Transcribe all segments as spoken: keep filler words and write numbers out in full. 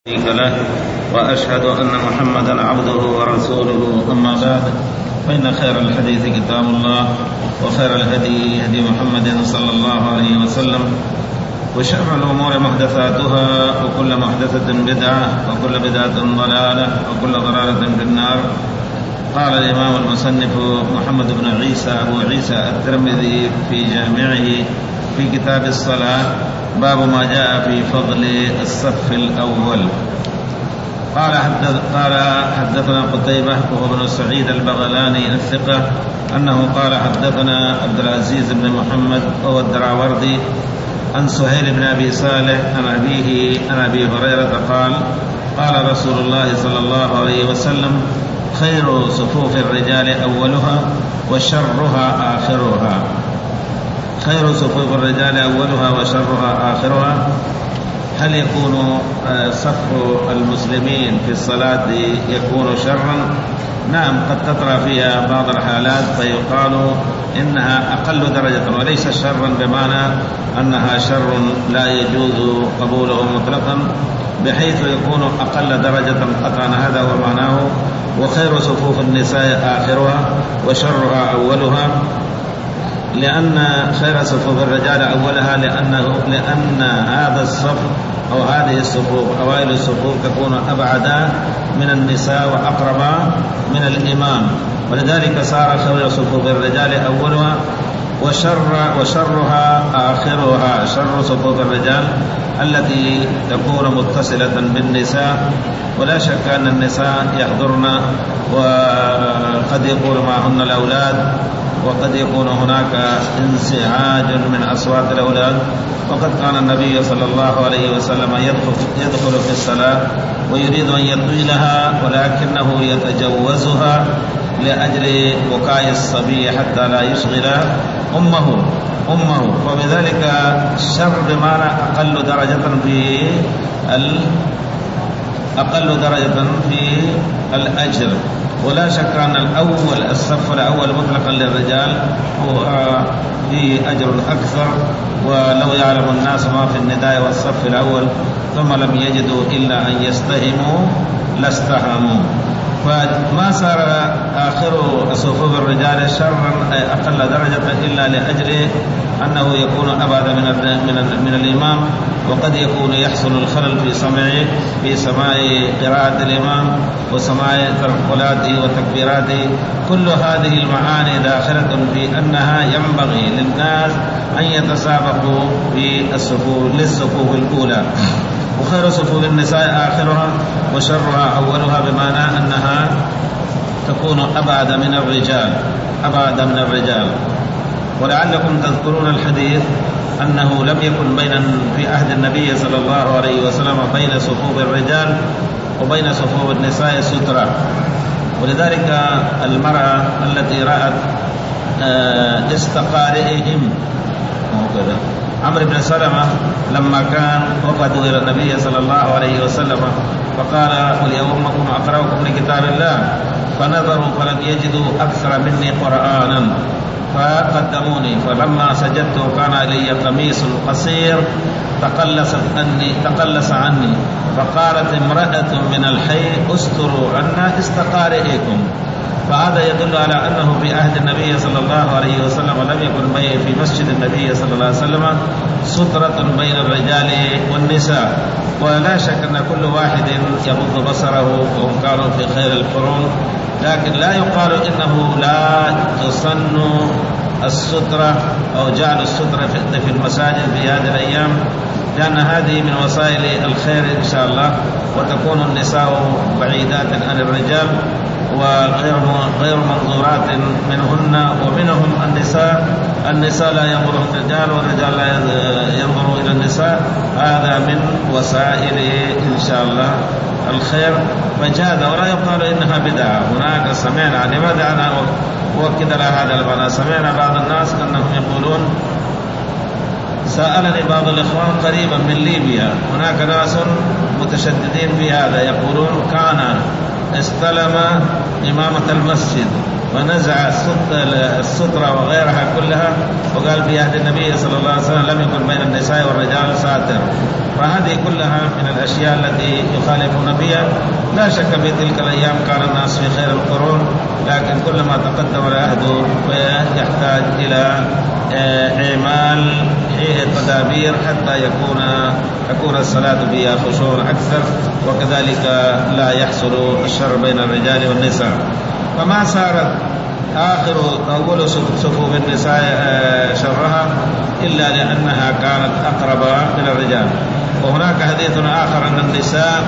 له وأشهد أن محمدا عبده ورسوله. أما بعد، فإن خير الحديث كتاب الله، وخير الهدي هدي محمد صلى الله عليه وسلم، وشر الأمور محدثاتها، وكل محدثة بدعة، وكل بدعة ضلالة، وكل ضلالة في النار. قال الإمام المصنف محمد بن عيسى أبو عيسى الترمذي في جامعه في كتاب الصلاة: باب ما جاء في فضل الصف الأول. قال حدث قال حدثنا قتيبة وهو ابن سعيد البغلاني الثقة أنه قال حدثنا عبد العزيز بن محمد وهو الدراوردي عن سهيل بن أبي صالح عن أبيه عن أبي هريرة قال: قال رسول الله صلى الله عليه وسلم: خير صفوف الرجال أولها وشرها آخرها. خير صفوف الرجال أولها وشرها آخرها. هل يكون صف المسلمين في الصلاة يكون شرا؟ نعم، قد تطرأ فيها بعض الحالات فيقال إنها أقل درجة وليس شرا بمعنى أنها شر لا يجوز قبوله مطلقا، بحيث يكون أقل درجة قطعا. هذا هو معناه. وخير صفوف النساء آخرها وشرها أولها، لأن خير صفوف الرجال أولها لأنه لأن هذا الصف أو هذه الصفوف أوائل الصفوف تكون أبعد من النساء وأقرب من الإمام، ولذلك صار خير صفوف الرجال أولها وشر وشرها آخرها. شر صفوف الرجال التي تكون متصلة بالنساء، ولا شك أن النساء يحضرن وقد يكون معهن الأولاد، وقد يكون هناك انزعاج من أصوات الأولاد. وقد كان النبي صلى الله عليه وسلم يدخل في الصلاة ويريد أن يطيلها، ولكنه يتجوزها لأجل بكاء الصبي حتى لا يشغل أمه أمه وبذلك شر بمعنى أقل درجة في أقل درجة في الأجر. ولا شك أن الأول الصف الأول مطلقا للرجال هو فيه أجر أكثر، ولو يعلم الناس ما في النداء والصف الأول ثم لم يجدوا إلا أن يستهموا لاستهموا. فما صار آخر صفوف الرجال شرا أقل درجة إلا لأجل أنه يكون أبعد من من من الإمام، وقد يكون يحصل الخلل في سماع في سماع قراءة الإمام وسماع تنقلاته وتكبيراته. كل هذه المعاني داخلة في أنها ينبغي للناس أن يتسابقوا في الصفوف للصفوف الأولى. وخير صفوف النساء آخرها وشرها أولها، بمعنى أنها تكون أبعد من الرجال أبعد من الرجال. ولعلكم تذكرون الحديث أنه لم يكن بين في عهد النبي صلى الله عليه وسلم بين صفوف الرجال وبين صفوف النساء سترة، ولذلك المرأة التي رأت استقارئهم وكذا عمرو بن سلمة لما كان وفدوا إلى النبي صلى الله عليه وسلم فقال: وليؤمكم أقرأكم لكتاب الله، فنظروا فلم يجدوا أكثر مني قرآنا فقدموني، فلما سجدت كان لي قميص قصير تقلص عني تقلص عني فقالت امرأة من الحي: استروا عنا استقارئكم. فهذا يدل على أنه في عهد النبي صلى الله عليه وسلم لم يكن في مسجد النبي صلى الله عليه وسلم سترة بين الرجال والنساء. ولا شك أن كل واحد يغض بصره، وهم كانوا في خير القرون، لكن لا يقال إنه لا تصن السترة أو جعل السترة في المساجد في هذه الأيام، لأن هذه من وسائل الخير إن شاء الله، وتكون النساء بعيدات عن الرجال وغير غير منظورات منهن. ومنهم النساء النساء لا ينظرون الرجال والرجال لا ينظروا إلى النساء. هذا من وسائل إن شاء الله الخير، فجاز ولا يقال إنها بدعة. هناك سمعنا، لماذا أنا أؤكد على هذا المعنى؟ سمعنا بعض الناس أنهم يقولون، سألني بعض الإخوان قريبا من ليبيا، هناك ناس متشددين في هذا، يقولون كان استلم إمامة المسجد ونزع السترة وغيرها كلها، وقال في عهد النبي صلى الله عليه وسلم لم يكن بين النساء والرجال ساتر. فهذه كلها من الأشياء التي يخالفون فيها. لا شك في تلك الأيام كان الناس في خير القرون، لكن كلما تقدم العهد يحتاج إلى إعمال تدابير حتى يكون تكون الصلاة فيها خشوع أكثر، وكذلك لا يحصل الشر بين الرجال والنساء. فما صارت آخر أول صفوف النساء شرها إلا لأنها كانت أقرب من الرجال. وهناك حديث آخر أن النساء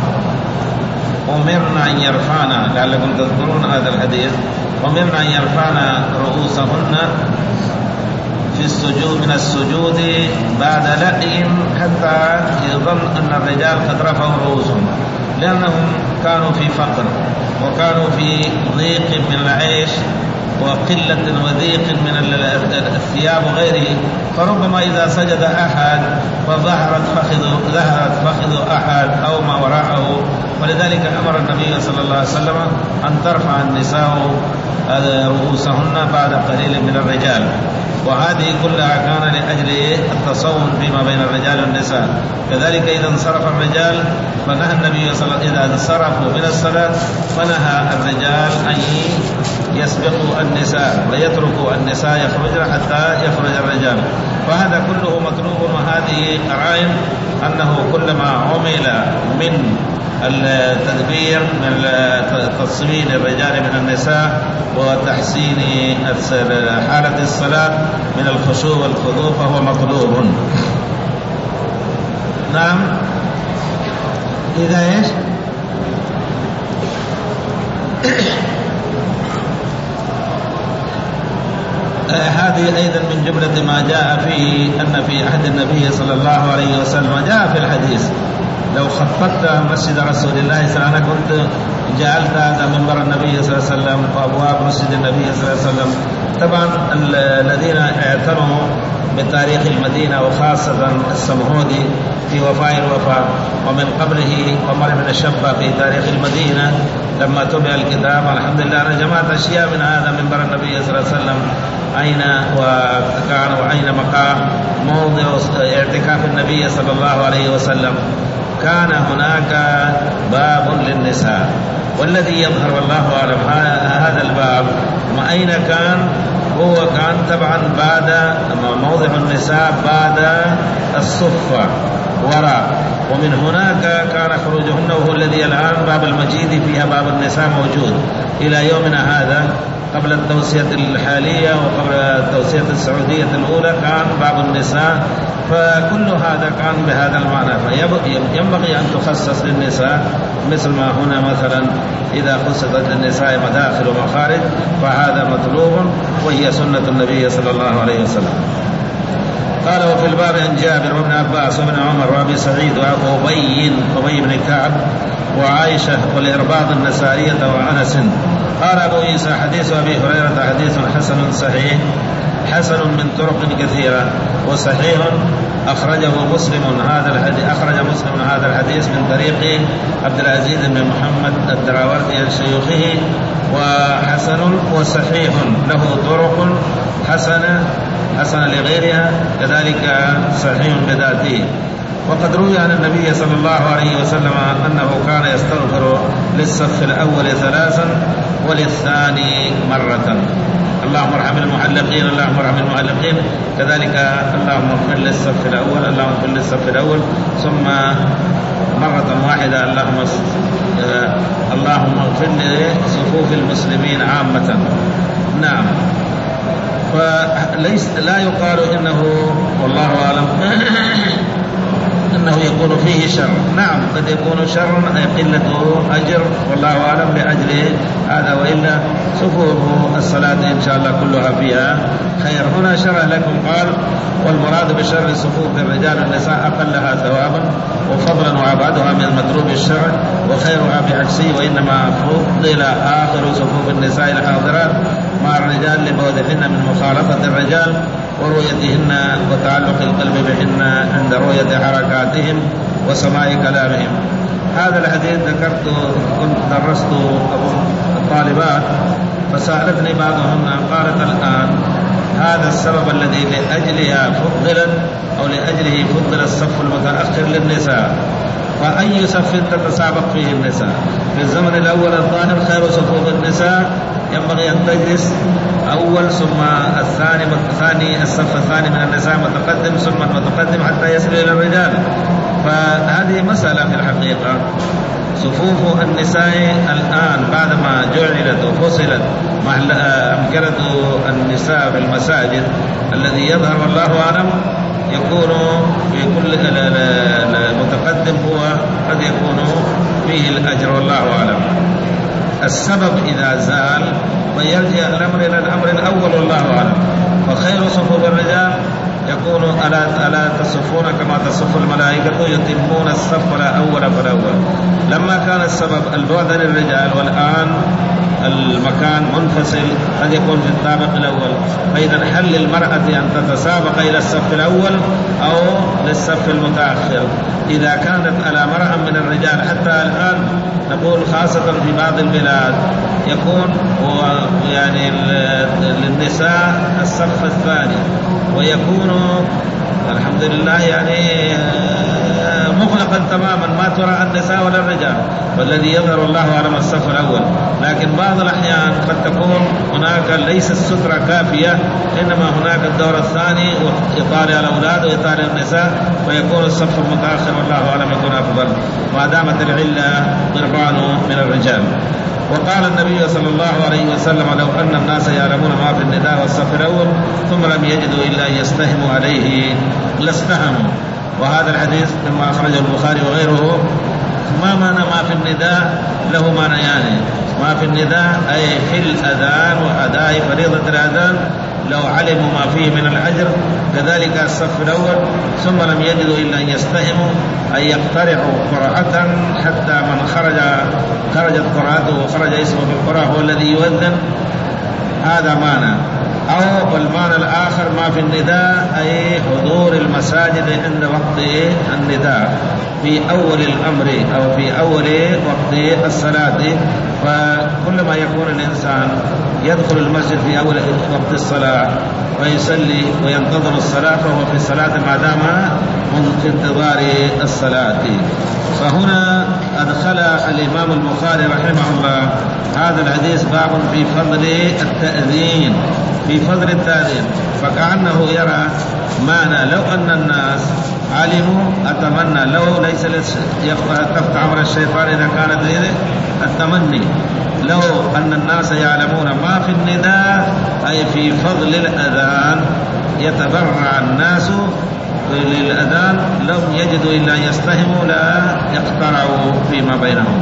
أمرنا أن يرفعن، لعلكم تذكرون هذا الحديث، أمرنا أن يرفعن رؤوسهن في السجود من السجود بعد لأيهم حتى يظن أن الرجال قد رفعوا رؤوسهم، لأنهم كانوا في فقر وكانوا في ضيق من العيش وقلة وضيق من الثياب وغيره. فربما إذا سجد أحد فظهرت فخذ ظهرت فخذ أحد أو ما وراءه، ولذلك أمر النبي صلى الله عليه وسلم أن ترفع النساء رؤوسهن بعد قليل من الرجال. وهذه كلها كان لأجل التصون فيما بين الرجال والنساء. كذلك إذا انصرف الرجال فنهى النبي صلى الله عليه وسلم إذا انصرفوا من الصلاة فنهى الرجال أن يسبقوا النساء ويتركوا النساء يخرجن حتى يخرج الرجال. فهذا كله مطلوب. وهذه رأي أنه كلما عمل من التدبير من تصوين الرجال من النساء وتحسين حالة الصلاة من الخشوع والخضوع فهو مطلوب. نعم. إذا إيش هذه أيضا من جملة ما جاء فيه أن في عهد النبي صلى الله عليه وسلم جاء في الحديث لو خططت مسجد رسول الله صلى الله عليه وسلم كنت جعلت هذا منبر النبي صلى الله عليه وسلم وأبواب مسجد النبي صلى الله عليه وسلم. طبعا الذين اعتنوا بتاريخ المدينة وخاصة السمهودي في وفاء الوفاء، ومن قبله عمر بن الشبة في تاريخ المدينة لما تبع الكتاب، الحمد لله أنا جمعت أشياء من هذا منبر النبي صلى الله عليه وسلم أين وكان وأين مقام موضع اعتكاف النبي صلى الله عليه وسلم. كان هناك باب للنساء، والذي يظهر والله أعلم هذا الباب ما أين كان، هو كان طبعا بعد موضع النساء بعد الصفة وراء، ومن هناك كان خروجهن، وهو الذي الآن باب المجيد فيها باب النساء موجود إلى يومنا هذا. قبل التوسية الحالية وقبل التوسية السعودية الأولى كان باب النساء. فكل هذا كان بهذا المعنى، فينبغي أن تخصص للنساء مثل ما هنا مثلا إذا خصصت للنساء مداخل ومخارج فهذا مطلوب، وهي سنة النبي صلى الله عليه وسلم. قال وفي الباب عن جابر وابن عباس وابن عمر وابي سعيد وأبي أبي بن كعب وعائشة والإرباض النسائية وأنس. قال أبو عيسى حديث أبي هريرة حديث حسن صحيح، حسن من طرق كثيرة وصحيح. أخرجه مسلم هذا الحديث أخرج مسلم هذا الحديث من طريق عبد العزيز بن محمد الدراوردي عن شيوخه، وحسن وصحيح له طرق حسنة حسنة لغيرها، كذلك صحيح بذاته. وقد روي عن النبي صلى الله عليه وسلم أنه كان يستغفر للصف الأول ثلاثا وللثاني مرة. اللهم ارحم المعلقين اللهم ارحم المعلقين، كذلك اللهم اغفر للصف الأول اللهم اغفر للصف الأول، ثم مرة واحدة اللهم آه اللهم اغفر لصفوف المسلمين عامة. نعم. فليس لا يقال إنه والله أعلم أنه يكون فيه شر. نعم قد يكون شر قلة أجر والله أعلم لأجل هذا، وإلا صفوف الصلاة إن شاء الله كلها فيها خير. هنا شرع لكم قال والمراد بشر صفوف الرجال والنساء أقلها ثوابا وفضلا وأبعدها من مطلوب الشرع وخيرها بعكسه، وإنما فضل آخر صفوف النساء الحاضرات مع الرجال لبعدهن من مخالطة الرجال ورؤيتهن وتعلق القلب بهن عند رؤية حركاتهم وسماع كلامهم. هذا الحديث ذكرته كنت درست الطالبات فسألتني بعضهن قالت الآن هذا السبب الذي لأجلها فضلت أو لأجله فضل الصف المتأخر للنساء، فأي صف تتسابق فيه النساء؟ في الزمن الأول الظاهر خير صفوف النساء ينبغي أن تجلس أول ثم الثاني الثاني الصف الثاني من النساء متقدم ثم المتقدم حتى يصل إلى الرجال. فهذه مسألة في الحقيقة. صفوف النساء الآن بعدما جعلت وفصلت أمكنة النساء في المساجد الذي يظهر والله أعلم يكون في كل المتقدم هو قد يكون فيه الأجر والله أعلم. السبب إذا زال فيرجع الأمر إلى الأمر الأول والله أعلم. فخير صفوف الرجال يكون ألا, ألا تصفون كما تصف الملائكة يتمون الصف لا أول فالأول. لما كان السبب البعد للرجال والآن المكان منفصل قد يكون في الطابق الأول، فإذا هل للمرأة أن تتسابق إلى الصف الأول أو للصف المتأخر؟ إذا كانت على مرأة من الرجال حتى الآن نقول خاصة في بعض البلاد يكون يعني للنساء الصف الثاني ويكون الحمد لله يعني مغلقا تماما ما ترى النساء ولا الرجال، والذي يظهر الله أعلم الصف الأول. لكن بعض الأحيان قد تكون هناك ليس السترة كافية، إنما هناك الدور الثاني وإطالة الأولاد وإطالة النساء ويكون الصف المتأخر والله أعلم يكون أفضل ما دامت العلة قربان من الرجال. وقال النبي صلى الله عليه وسلم لو أن الناس يعلمون ما في النداء والصف الأول ثم لم يجدوا إلا أن يستهموا عليه لاستهموا. وهذا الحديث مما أخرجه البخاري وغيره. ما معنى ما في النداء؟ له معنى يعني ما في النداء أي في الأذان وأداء فريضة الأذان لو علموا ما فيه من الأجر. كذلك الصف الأول ثم لم يجدوا إلا أن يستهموا أي يقترعوا قراءة حتى من خرج خرجت قراءته وخرج اسمه في القراءة هو الذي يؤذن. هذا معنى. أو المعنى الآخر ما في النداء أي حضور المساجد عند وقت النداء في أول الأمر أو في أول وقت الصلاة. فكلما يكون الإنسان يدخل المسجد في أول وقت الصلاة ويصلي وينتظر الصلاة فهو في الصلاة ما دام في انتظار الصلاة. فهنا أدخل الإمام البخاري رحمه الله هذا الحديث باب في فضل التأذين في فضل التأذين. فكأنه يرى معنى لو أن الناس علموا أتمنى لو ليس تفتح عمر الشيطان إذا كانت التمني لو أن الناس يعلمون ما في النداء أي في فضل الأذان يتبرع الناس للأذان لم يجدوا إلا يستهموا لا يقترعوا فيما بينهم.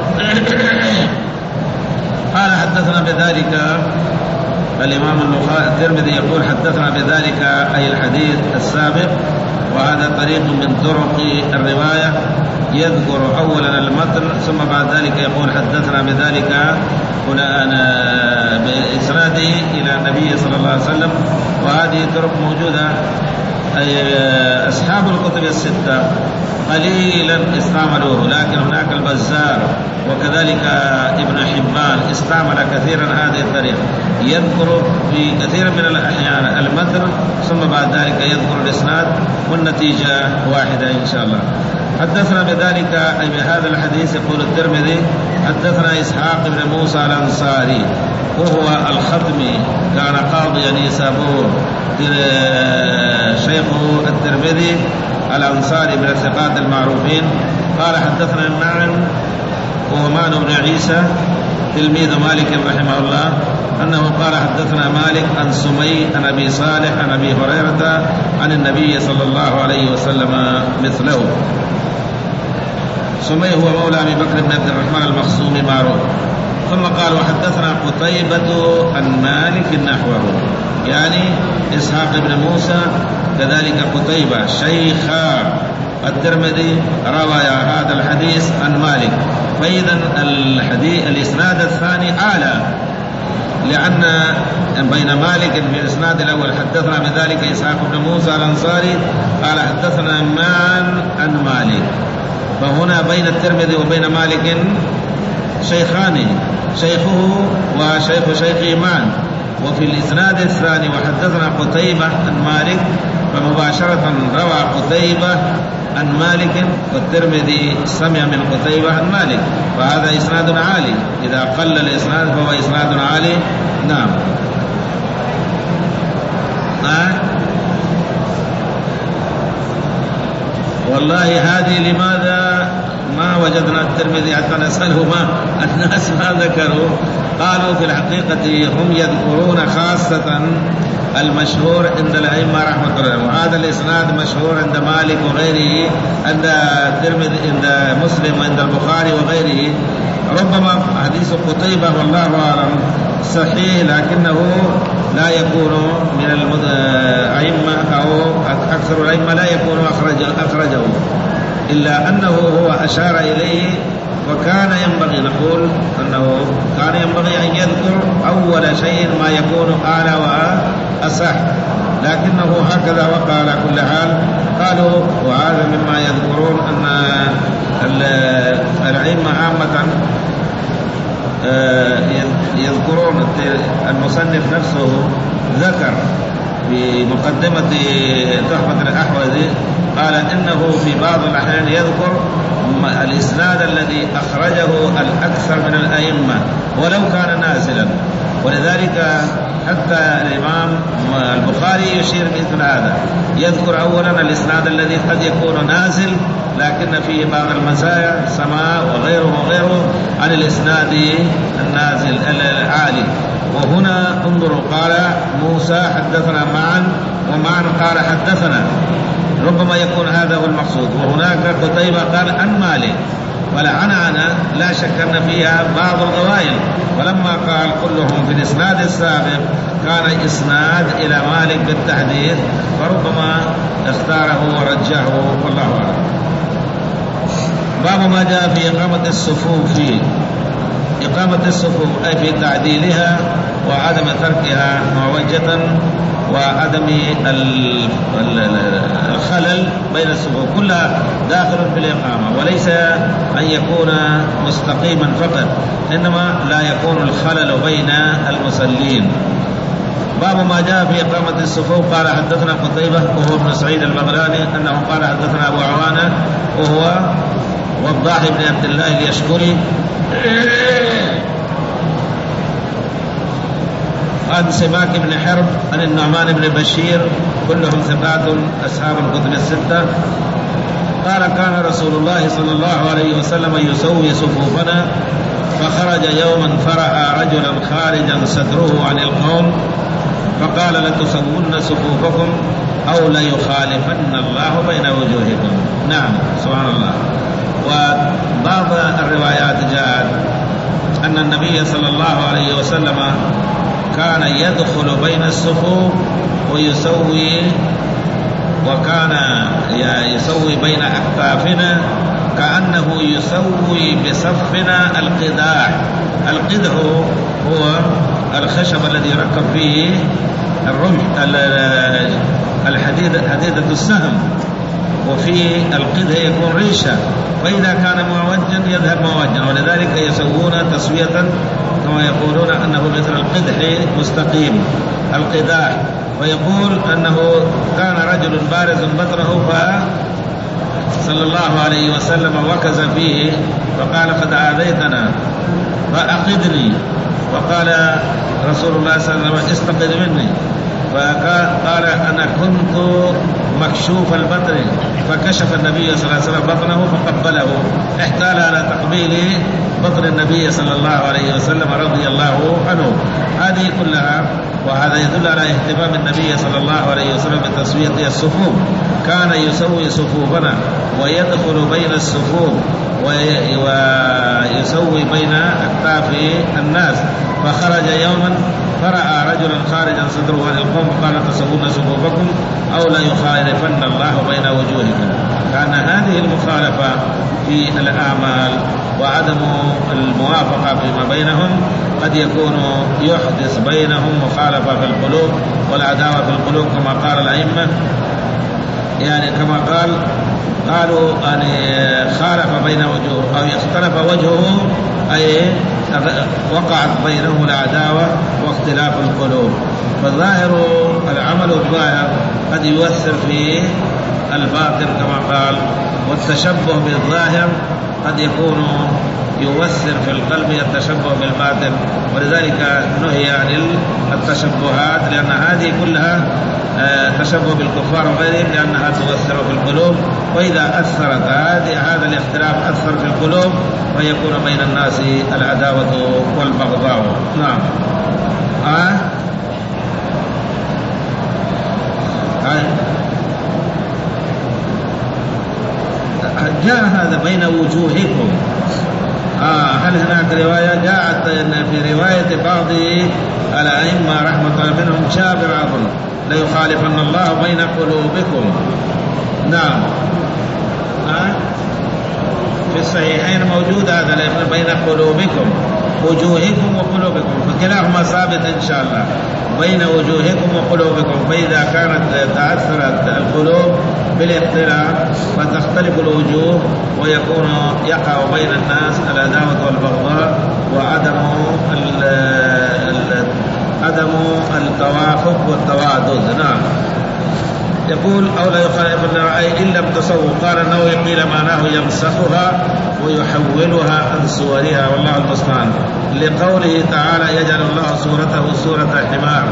قال حدثنا بذلك الإمام الترمذي يقول حدثنا بذلك أي الحديث السابق. وهذا طريق من طرق الرواية يذكر أولا المتن ثم بعد ذلك يقول حدثنا بذلك بإسناده إلى النبي صلى الله عليه وسلم. وهذه طرق موجودة أي أصحاب الكتب الستة قليلا استعملوه، لكن هناك البزار وكذلك ابن حبان استعمل كثيرا هذه الطريقة يذكر في كثير من الأحيان المتن ثم بعد ذلك يذكر الإسناد والنتيجة واحدة إن شاء الله. حدثنا بذلك أي بهذا الحديث يقول الترمذي حدثنا إسحاق بن موسى الأنصاري وهو الخطمي كان قاضيا نيسابور شيخ الترمذي الأنصاري من الثقات المعروفين. قال حدثنا النعم وهو معن بن عيسى تلميذ مالك رحمه الله أنه قال حدثنا مالك عن سمي عن أبي صالح عن أبي هريرة عن النبي صلى الله عليه وسلم مثله. سمي هو مولى أبي بكر بن عبد الرحمن المخزومي معروف. ثم قال وحدثنا قتيبة عن مالك نحوه يعني إسحاق بن موسى كذلك قتيبة شيخ الترمذي روى هذا الحديث عن مالك. فإذا الحديث الإسناد الثاني أعلى لأن بين مالك في الإسناد الأول حدثنا بذلك إسحاق بن موسى الأنصاري قال حدثنا معا عن مالك، فهنا بين الترمذي وبين مالك شيخان، شيخه وشيخ شيخه معا. وفي الإسناد الثاني وحدثنا قتيبة عن مالك، فمباشرة روى قتيبة عن مالك، والترمذي سمع من قتيبة عن مالك، فهذا إسناد عالي. إذا قل الإسناد فهو إسناد عالي. نعم. آه؟ والله هذه لماذا ما وجدنا الترمذي حتى نسأله ما الناس ما ذكروا؟ قالوا في الحقيقة هم يذكرون خاصة المشهور عند الأئمة رحمة الله، وهذا الإسناد مشهور عند مالك وغيره، عند الترمذي، عند مسلم، وعند البخاري وغيره. ربما حديث قتيبة والله أعلم صحيح، لكنه لا يكون من الأئمة أو أكثر الأئمة لا يكون أخرجه، إلا أنه هو أشار إليه. وكان ينبغي، نقول أنه كان ينبغي أن يذكر أول شيء ما يكون أعلى وأصح، لكنه هكذا وقع على كل حال. قالوا وهذا مما يذكرون أن الأئمة عامة يذكرون، المصنف نفسه ذكر في مقدمة تحفة الأحوذي قال إنه في بعض الأحيان يذكر الإسناد الذي أخرجه الأكثر من الأئمة ولو كان نازلا، ولذلك حتى الإمام البخاري يشير مثل هذا، يذكر أولا الإسناد الذي قد يكون نازل لكن فيه بعض المزايا سماع وغيره وغيره عن الإسناد النازل العالي. وهنا انظروا، قال موسى حدثنا معا، ومعا قال حدثنا، ربما يكون هذا هو المقصود. وهناك قتيبة قال عن مالك، والعنعنة لا شك أن فيها بعض الغوائل، ولما قال كلهم في الإسناد السابق كان إسناد إلى مالك بالتحديث، فربما اختاره ورجحه، والله أعلم. باب ما جاء في إقامة الصفوف، في إقامة الصفوف أي في تعديلها وعدم تركها معوجة، وعدم الخلل بين الصفوف، كلها داخل في الإقامة، وليس أن يكون مستقيما فقط، إنما لا يكون الخلل بين المصلين. باب ما جاء في إقامة الصفوف. قال حدثنا قتيبة وهو ابن سعيد البغلاني أنه قال حدثنا أبو عوانة وهو وضاح بن عبد الله اليشكري عن سماك بن حرب عن النعمان بن بشير، كلهم ثقات أصحاب الكتب الستة. قال كان رسول الله صلى الله عليه وسلم يسوي صفوفنا، فخرج يوما فرأى رجلا خارجا ستره عن القوم، فقال لتسوون صفوفكم أو ليخالفن الله بين وجوهكم. نعم، سبحان الله. وبعض الروايات جاءت أن النبي صلى الله عليه وسلم كان يدخل بين الصفوف ويسوي، وكان يسوي بين أكتافنا كأنه يسوي بصفنا القداح. القدح هو الخشب الذي يركب فيه الرمح، الحديد، حديدة السهم، وفي القدح يكون ريشة، وإذا كان معوجا يذهب معوجا، ولذلك يسوون تسوية كما يقولون أنه مثل القدح مستقيم القداح. ويقول أنه كان رجل بارز بطنه فصلى الله عليه وسلم وكز فيه فقال قد آذيتنا فأقدني، وقال رسول الله صلى الله عليه وسلم استقد مني، فقال أنا كنت مكشوف البطن، فكشف النبي صلى الله عليه وسلم بطنه فقبله، احتال على تقبيل بطن النبي صلى الله عليه وسلم رضي الله عنه. هذه كلها، وهذا يدل على اهتمام النبي صلى الله عليه وسلم بتسوية الصفوف. كان يسوي صفوفنا ويدخل بين الصفوف ويسوي بين أكتاف الناس. فخرج يوما فرأى رجلا خارجا صدره عن القوم قال تسوون صفوفكم أو لا يخالفن الله بين وجوهكم. كأن هذه المخالفة في الأعمال وعدم الموافقة فيما بينهم قد يكون يحدث بينهم مخالفة في القلوب والعداوة في القلوب كما قال الأئمة، يعني كما قال قالوا أن خالف بين وجوه أو اختلف وجهه أي وقعت بينه العداوة واختلاف القلوب. فالظاهر العمل الظاهر قد يؤثر في الباطن كما قال، والتشبه بالظاهر قد يكون يؤثر في القلب التشبه بالباطن، ولذلك نهي عن التشبهات لأن هذه كلها تشبه بالكفار وغيرهم لأنها تؤثر في القلوب، وإذا أثرت هذا الاختلاف أثر في القلوب فيكون بين الناس العداوة والبغضاء. نعم. آه. آه. جاء هذا بين وجوهكم. آه هل هناك رواية جاءت في رواية بعض الأئمة رحمة الله منهم جابر أظن ليخالفن الله بين قلوبكم. نعم. آه في الصحيحين موجود هذا بين قلوبكم وجوهكم وقلوبكم، فكلاهما ثابت إن شاء الله بين وجوهكم وقلوبكم. فإذا كانت تأثرت القلوب بالاختلاف فتختلف الوجوه ويكون يقع بين الناس العداوة والبغضاء وعدم عدم التوافق والتوادد. نعم. يقول أو لا يخالف أي إن لم تسووا. قال النووي قيل معناه يمسخها ويحولها عن صورها والله المستعان، لقوله تعالى يجعل الله صورته صورة حمار.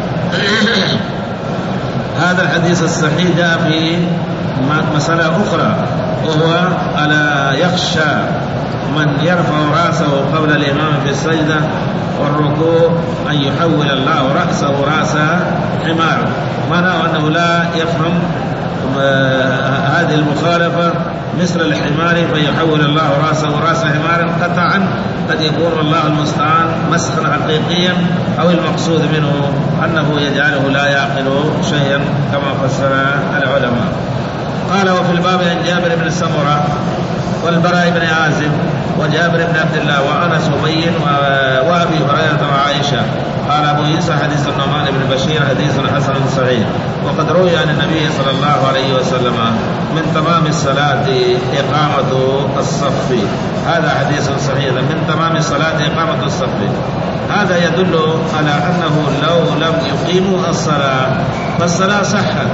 هذا الحديث الصحيح جاء في مسألة أخرى، وهو ألا يخشى من يرفع رأسه قبل الإمام في السجدة والركوع أن يحول الله رأسه رأس حمار. معناه أنه لا يفهم هذه المخالفة مثل الحمار فيحول الله رأسه رأس حمار قطعا، قد يكون الله المستعان مسخا حقيقيا أو المقصود منه أنه يجعله لا يعقل شيئا كما فسر العلماء. قال وفي الباب عن جابر بن سمرة والبراء بن عازب وجابر بن عبد الله وأنس وبي وأبي هريرة وعائشة. قال أبو عيسى حديث النعمان بن بشير حديث حسن صحيح. وقد روي عن النبي صلى الله عليه وسلم من تمام الصلاة إقامة الصف. هذا حديث صحيح من تمام الصلاة إقامة الصف. هذا يدل على أنه لو لم يقيموا الصلاة فالصلاة صحت.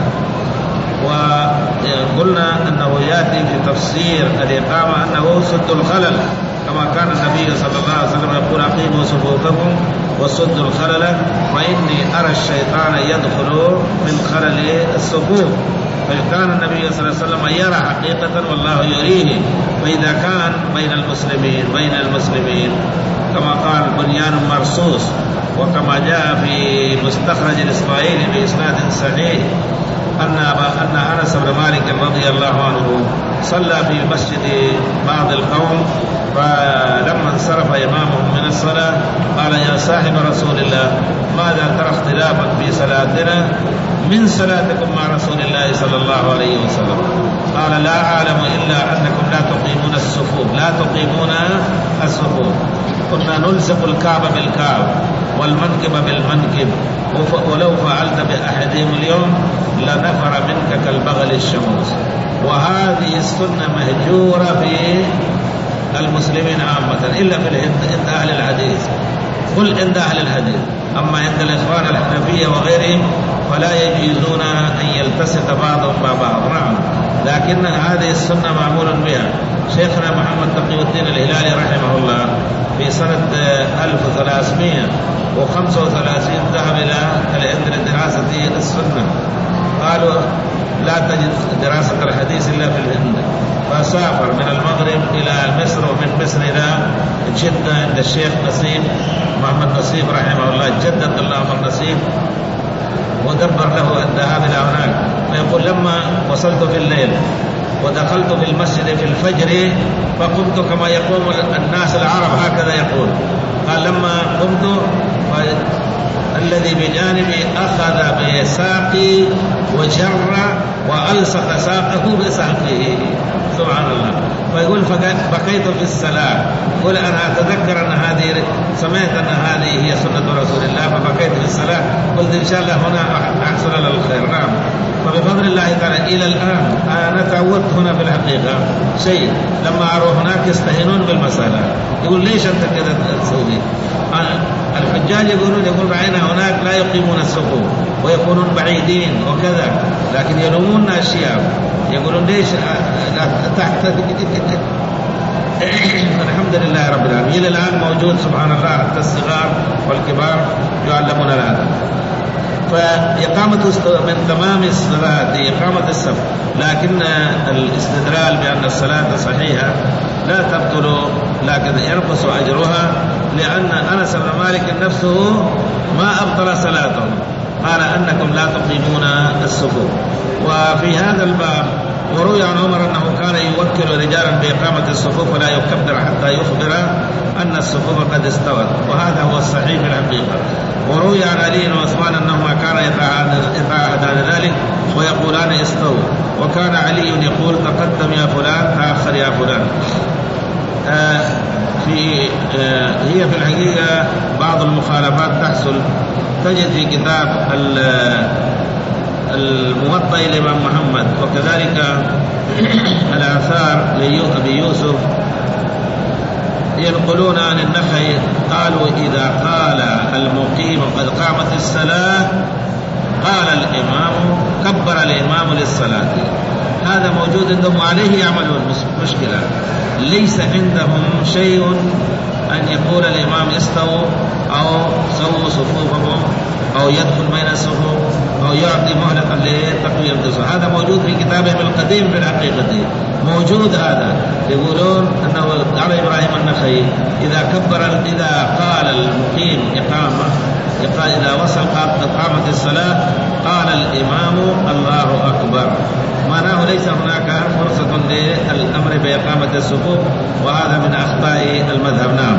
وقلنا أنه يأتي في تفسير الإقامة أنه سد الخلل، كما كان النبي صلى الله عليه وسلم يقول أقيموا صفوفكم وسدوا الخلل فإني أرى الشيطان يدخل من خلل الصفوف. فكان النبي صلى الله عليه وسلم يرى حقيقة والله يريه. فإذا كان بين المسلمين بين المسلمين كما قال بنيان مرصوص، وكما جاء في مستخرج الإسماعيلي بإسناد صحيح أن أن أنس بن مالك رضي الله عنه صلى في مسجد بعض القوم، فلما انصرف إمامهم من الصلاة قال يا صاحب رسول الله ماذا ترى اختلافا في صلاتنا من صلاتكم مع رسول الله صلى الله عليه وسلم؟ قال لا أعلم إلا أنكم لا تقيمون الصفوف لا تقيمون الصفوف كنا نلصق الكعب بالكعب والمنكب بالمنكب، ولو فعلت بأحدهم اليوم لنفر منك كالبغل الشموس. وهذه السنة مهجورة في المسلمين عامة إلا في عند أهل الحديث، قل عند أهل الحديث. أما عند الإخوان الحنفية وغيرهم فلا يجوزون أن يلتصق بعضهم مع بعض. نعم، لكن هذه السنة معمول بها. شيخنا محمد تقي الدين الهلالي رحمه الله في سنة ألف وثلاثمائة وخمسة وثلاثين ذهب إلى دراسة السنة. قالوا لا تجد دراسة الحديث إلا في الهند، فسافر من المغرب إلى مصر ومن مصر إلى جدة عند الشيخ نسيب محمد نسيب رحمه الله، جدد الله من نسيب، ودبر له الذهاب إلى هناك. فيقول لما وصلت في الليل ودخلت في المسجد في الفجر فقمت كما يقوم الناس العرب هكذا يقول. قال لما قمت الذي بجانبي أخذ بساقي وجر وألصق ساقه بساقه سبحان الله. فيقول بكيت في الصلاة. يقول أنا أتذكر أن هذه سمعت أن هذه هي سنة رسول الله فبكيت في الصلاة. قلت إن شاء الله هنا أحصل على الخير. نعم. فبفضل الله تعالى إلى الآن أنا تعودت هنا في الحقيقة شيء لما أروح هناك يستهينون بالمسألة. يقول ليش أنت كذا تسوي؟ الحجاج يقولون يقول رأينا هناك لا يقيمون الصفوف ويكونون بعيدين وكذا، لكن يلومون أشياء يقولون ليش تحت. الحمد لله رب العالمين إلى الآن موجود سبحان الله حتى الصغار والكبار يعلمون هذا. فإقامة من تمام الصلاة إقامة الصف، لكن الاستدلال بأن الصلاة صحيحة لا تبطل لكن ينقص أجرها، لأن أنس بن مالك نفسه ما أبطل صلاته، قال أنكم لا تقيمون الصفوف. وفي هذا الباب وروي عن عمر أنه كان يوكل رجالا بإقامة الصفوف ولا يكبر حتى يخبر أن الصفوف قد استوت، وهذا هو الصحيح في الحقيقة. وروي عن علي وعثمان أنهما كان يتعاهدان ذلك ويقولان استووا، وكان علي يقول تقدم يا فلان تأخر يا فلان. آه في آه هي في الحقيقة بعض المخالفات تحصل، تجد في كتاب الموطأ لإمام محمد وكذلك الآثار لأبي يوسف ينقلون عن النخعي قالوا إذا قال المقيم قد قامت الصلاة قال الإمام كبر الإمام للصلاة. هذا موجود عندهم وعليه يعملون. مشكلة ليس عندهم شيء أن يقول الإمام استووا أو سووا صفوفهم أو يدخل بين الصفوف أو يعطي مهلة لتقويم الصفوف. هذا موجود في كتابهم القديم في الحقيقة موجود. هذا يقولون أنه قال إبراهيم النخعي إذا كبر إذا قال المقيم إقامة إذا وصل قامت الصلاة قال الإمام الله أكبر، معناه ليس هناك فرصة للأمر بإقامة الصفوف، وهذا من أخطاء المذهب. نعم.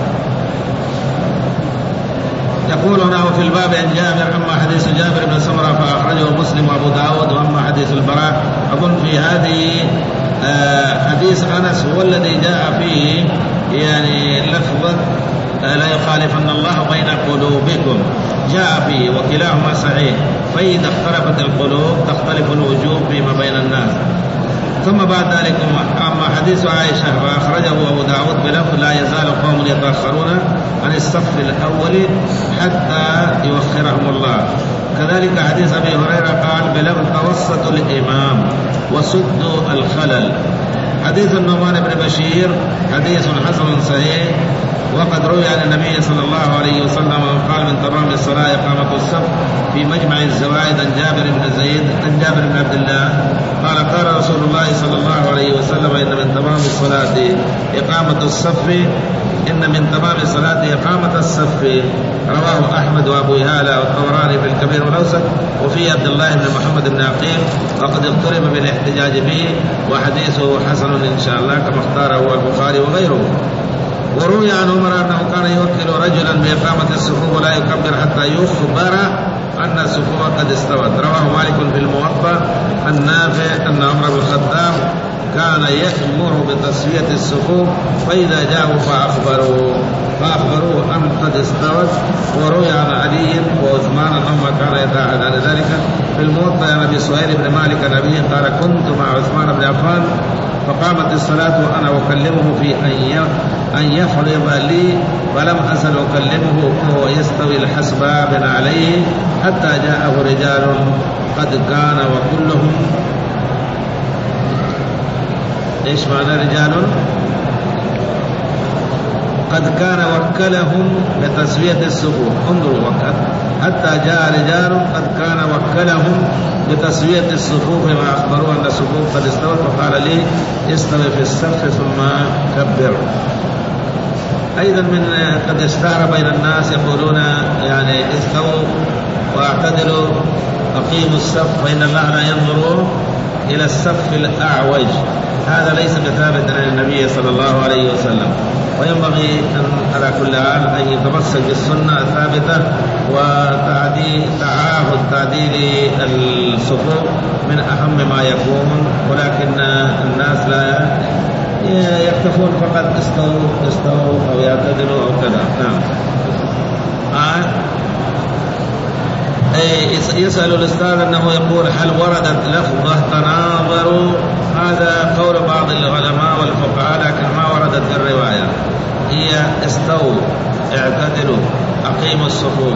يقول هنا في الباب عن جابر أما حديث جابر بن سمرة فأخرجه مسلم وأبو داود، وأما حديث البراء أظن في هذه آه حديث أنس هو الذي جاء فيه يعني لفظة لا يخالفن الله بين قلوبكم، جاء فيه وكلاهما صحيح. فإذا اختلفت القلوب تختلف الوجوه فيما بين الناس. ثم بعد ذلك أما حديث عائشة فأخرجه أبو داود بلفظ لا يزال قوم يتأخرون عن الصف الأول حتى يوخرهم الله. كذلك حديث أبي هريرة قال بلفظ توسط الإمام وسدوا الخلل. حديث النعمان بن بشير حديث حسن صحيح، وقد روي عن النبي صلى الله عليه وسلم قال من تمام الصلاة إقامة الصف في مجمع الزوائد عن جابر بن زيد عن جابر بن عبد الله قال قال رسول الله صلى الله عليه وسلم إن من تمام الصلاة إقامة الصف إن من تمام الصلاة إقامة الصف. رواه أحمد وأبو يعلى والطبراني في الكبير والأوسط، وفي عبد الله بن محمد بن عقيل، وقد اقترب بالاحتجاج به وحديثه حسن إن شاء الله كما اختاره البخاري وغيره. وروي عن عمر أنه كان يوكل رجلا بإقامة الصفوف ولا يكبر حتى يخبر أن الصفوف قد استوت. رواه مالك في الموطأ عن نافع أن عمر بن الخطاب كان يأمر بتسوية الصفوف فإذا جاءوا فأخبروه فأخبروه أن قد استوت. وروي عن علي وعثمان أنهما كان يتعاهد عن ذلك. في الموطأ عن أبي سهيل بن مالك عن أبيه قال كنت مع عثمان بن عفان فقامت الصلاة وأنا أكلمه في أن يفرض لي فلم أزل أكلمه وهو يستوي الحسباب عليه حتى جاءه رجال قد كان وكلهم إيش معنى رجال قد كان وكلهم لتسوية الصفوف. انظروا حتى جاء رجال قد كان وكلهم لتسوية الصفوف ما أخبروا أن الصفوف قد استوت فقال لي استوي في الصف ثم كبر. أيضا من قد اشتهر بين الناس يقولون يعني استووا واعتدلوا أقيموا الصف فإن الله لا ينظر إلى الصف الأعوج، هذا ليس بثابت عن النبي صلى الله عليه وسلم. وينبغي أن على كل حال أن يتمسك بالسنة الثابتة، وتعاهد تعديل الصفوف من أهم ما يكون، ولكن الناس لا يكتفون فقط استووا استووا أو يعتدلوا أو كذا. نعم. آه. يسأل الأستاذ أنه يقول هل وردت لفظة تناظروا؟ هذا قول بعض العلماء والفقهاء لكن ما وردت في الرواية. هي استووا، اعتدلوا، أقيموا الصفوف،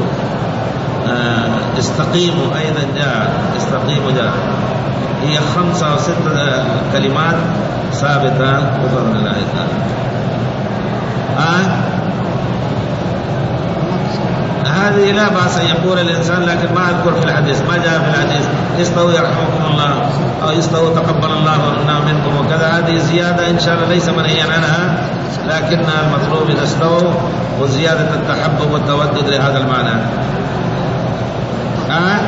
استقيموا أيضا جاء، استقيموا جاء. هي خمسة أو ستة كلمات ثابتة بفضل الله تعالى. آه؟ هذه لا بأس أن يقول الإنسان، لكن ما أذكر في الحديث، ما جاء في الحديث استووا يرحمكم الله أو استووا تقبل الله منكم وكذا. هذه زيادة إن شاء الله ليس منهيا عنها، لكن المطلوب إذا استووا وزيادة التحبب والتودد لهذا المعنى. آه؟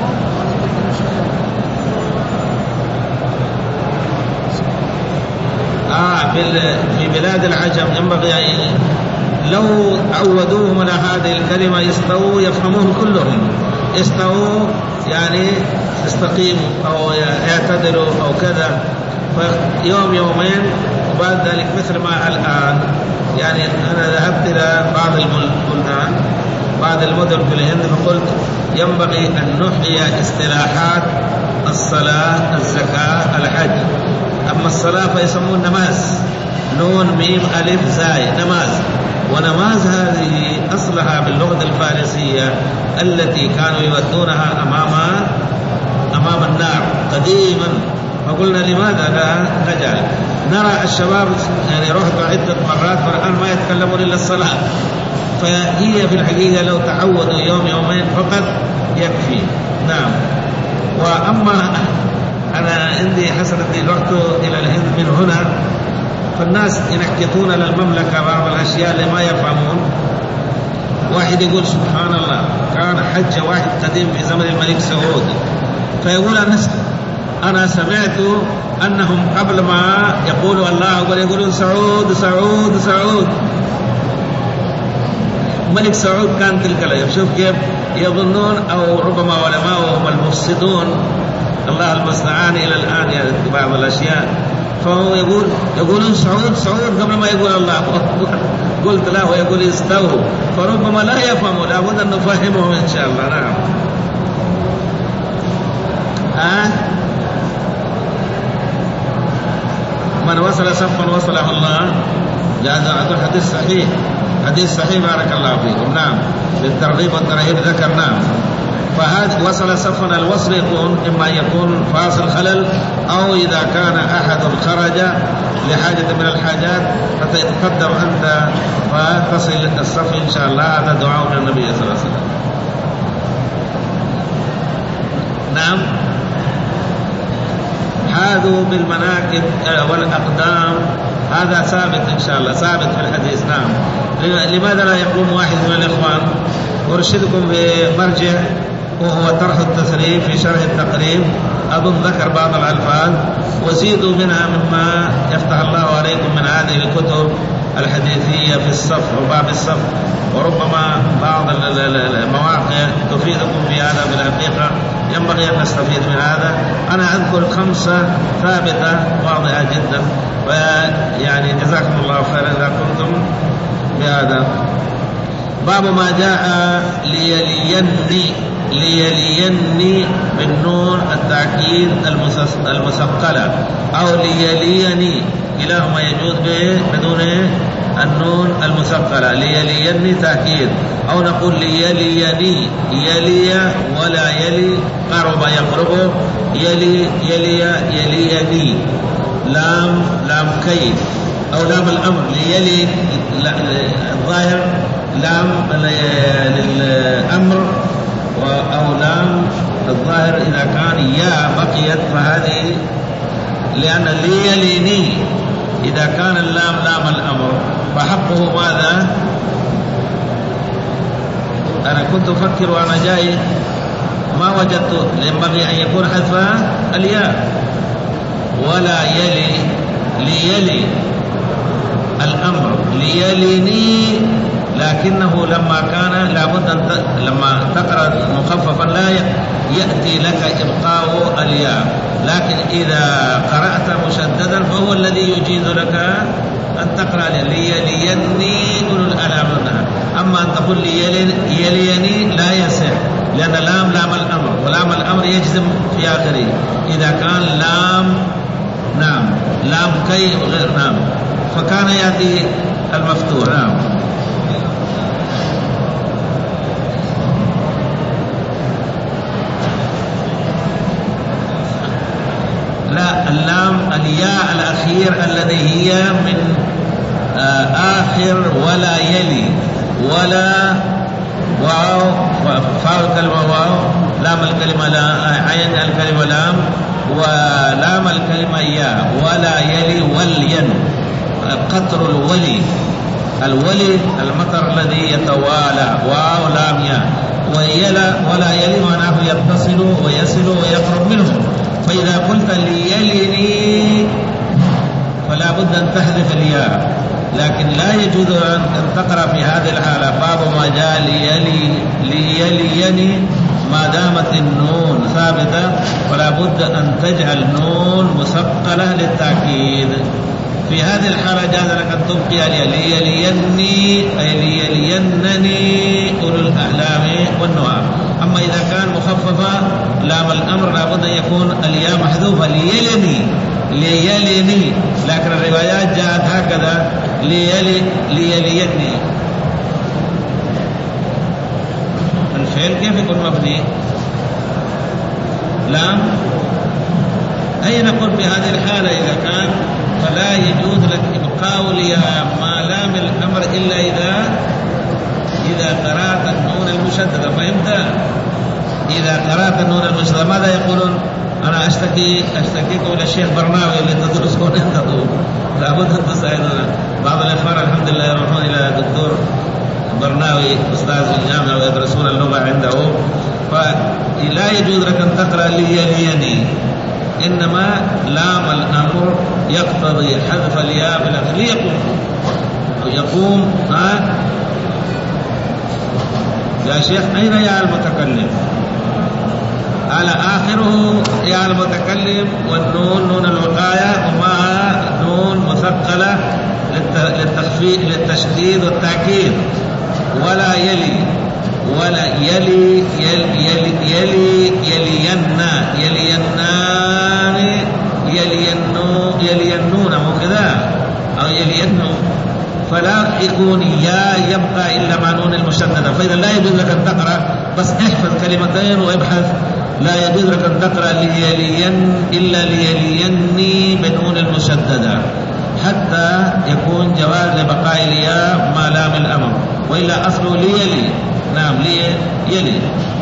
آه في بلاد العجم ينبغي لو عودوهم على هذه الكلمة يستووا يفهمون كلهم. استووا يعني استقيموا أو يعتدلوا أو كذا، فيوم يومين وبعد ذلك مثل ما الآن. يعني أنا ذهبت إلى بعض البلدان بعض المدن في الهند فقلت ينبغي أن نحيي اصطلاحات الصلاة، الزكاة، الحج. أما الصلاة فيسمون نماز، نون ميم ألف زاي، نماز. ونماز هذه أصلها باللغة الفارسية التي كانوا يودونها أمام أمام النار قديما. فقلنا لماذا لا نجعل؟ نرى الشباب يعني رحت عدة مرات والآن ما يتكلمون إلا الصلاة. فهي في الحقيقة لو تعودوا يوم يومين فقط يكفي. نعم. وأما أنا عندي حسنتي رحت إلى الهند من هنا، فالناس ينكتون للمملكة بعض الأشياء اللي ما يفهمون. واحد يقول سبحان الله كان حج واحد قديم في زمن الملك سعود، فيقول أنا أنا سمعت أنهم قبل ما يقولوا الله أكبر يقولون سعود سعود سعود. ملك سعود كان تلك الأيام. شوف كيف يظنون، أو ربما علماءهم المفسدون الله المستعان إلى الآن يعني بعض الأشياء. فهو يقول يقولون سعود سعود قبل ما يقول الله أكبر. قلت لا، هو يقول استووا، فربما لا يفهموا، لابد أن نفهمهم إن شاء الله. نعم. آه؟ من وصل صفا وصله الله. هذا حديث صحيح، حديث صحيح بارك الله فيكم. نعم. للترغيب والترهيب ذكرناه. فهذا وصل صفا، الوصل يكون إما يكون فاصل خلل، أو إذا كان أحد خرج لحاجة من الحاجات فتقدر أنت فتصل الصف إن شاء الله. هذا دعاء من النبي صلى الله عليه وسلم. نعم. حاذوا بالمناكب والأقدام، هذا ثابت إن شاء الله، ثابت في الحديث. نعم. لماذا لا يقوم واحد من الإخوان؟ أرشدكم بمرجع وهو طرح التسريب في شرح التقريب، أظن ذكر بعض الألفاظ، وزيدوا منها مما يفتح الله عليكم من هذه الكتب الحديثية في الصف وباب الصف. وربما بعض المواقع تفيدكم في هذا بالحقيقة، ينبغي أن نستفيد من هذا. أنا أذكر خمسة ثابتة واضحة جدا، ويعني جزاكم الله خيرا إذا كنتم بهذا. باب ما جاء ليليني، ليليني بالنون التأكيد المثقلة، أو ليليني، كلاهما يجوز به بدون النون المثقلة. ليليني تأكيد، أو نقول ليليني، يلي ولا يلي، قرب يقرب، يلي يلي يليني، لام لام كيد أو لام الأمر. ليلي الظاهر لام للأمر، أو لام الظاهر إذا كان يا بقيت فهذه، لأن ليليني إذا كان اللام لام الأمر فحقه ماذا؟ أنا كنت أفكر وأنا جاي ما وجدت، ينبغي أن يكون حذف الياء، ولا يلي ليلي الأمر ليلني، لكنه لما كان لابد أن لما تقرأ مخففا لا يأتي لك إبقاء الياء، لكن إذا قرأت مشددا فهو الذي يجيز لك أن تقرأ ليليني أولو الألام. أما أن تقول ليليني لا يصح، لأن لام لام الأمر، ولام الأمر يجزم في آخره إذا كان لام نعم لام كي غير نعم، فكان يأتي المفتوح. نعم لا، اللام الياء الأخير الذي هي من آه آخر ولا يلي، ولا واو فاء الكلمة واو، لام الكلمة لا، عين الكلمة لام، ولام الكلمة ياء، ولا يلي ولين، قطر الولي، الولي المطر الذي يتوالى، واو لام ياء، ويلا ولا يلي معناه يتصل ويصل ويقرب منه. فإذا قلت ليلني فلا بد أن تحذف الياء، لكن لا يجوز أن تقرأ في هذه الحالة باب ما جاء ليلي ليليني ما دامت النون ثابتة، فلا بد أن تجعل نون مثقلة للتأكيد. في هذه الحالة جاز لك أن تبقي ليليني أي ليلينني أولو الأحلام والنهى. أما إذا كان مخففا لام الأمر لابد أن يكون الياء محذوفة ليلني ليلني، لكن الروايات جاءت هكذا ليلي ليليني. الفعل كيف يكون مبني؟ لام أي نقول في هذه الحالة إذا كان فلا يجوز لك إبقاء الياء ما لام الأمر إلا إذا إذا قرأت النون المشددة. فهمت؟ إذا قرأت النون المشددة ماذا يقولون؟ أنا أشتكي أشتكيكم إلى الشيخ برناوي اللي تدرسون أنتم، لابد أن تساعدونا. بعض الإخوان الحمد لله يروحون إلى الدكتور برناوي أستاذ في الجامعة ويدرسون اللغة عنده، فلا يجوز لك أن تقرأ ليليني، إنما لام الأمر يقتضي حذف الياء بالأخير ليقوم يقوم. ها يا شيخ أين يا المتكلم؟ على آخره يا المتكلم، والنون نون الوقاية ومعها نون مثقلة للتخفيف للتشديد والتأكيد. ولا يلي ولا يلي يلي يلي يلي يلينا يلينان يلينو يلينون مو كذا أو يلينو، فلا يكون يا يبقى إلا مع نون المشددة. فإذا لا يجوز لك أن تقرأ، بس احفظ كلمتين وابحث. لا يجوز لك أن تقرأ ليلين إلا ليليني بنون المشددة حتى يكون جواز لبقاء الياء ما لام الأمر، وإلا أصله ليلي. نعم ليلي.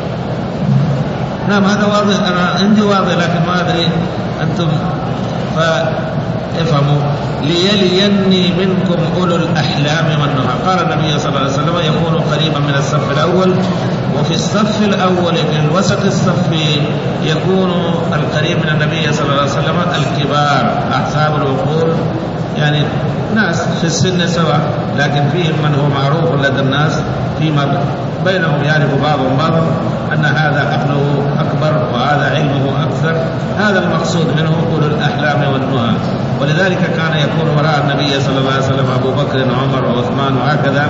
نعم هذا واضح، أنا عندي واضح لكن ما أدري أنتم فافهموا. ليليني منكم أولو الأحلام والنهى. قال النبي صلى الله عليه وسلم يكون قريبا من الصف الأول، وفي الصف الأول في الوسط الصف يكون القريب من النبي صلى الله عليه وسلم الكبار أصحاب العقول، يعني ناس في السن سواء، لكن فيهم من هو معروف لدى الناس فيما بينهم يعرف بعضهم بعضا أن هذا عقله أكبر وهذا علمه أكثر. هذا المقصود منه أولو الأحلام والنهى. ولذلك كان يكون وراء النبي صلى الله عليه وسلم أبو بكر وعمر وعثمان وهكذا.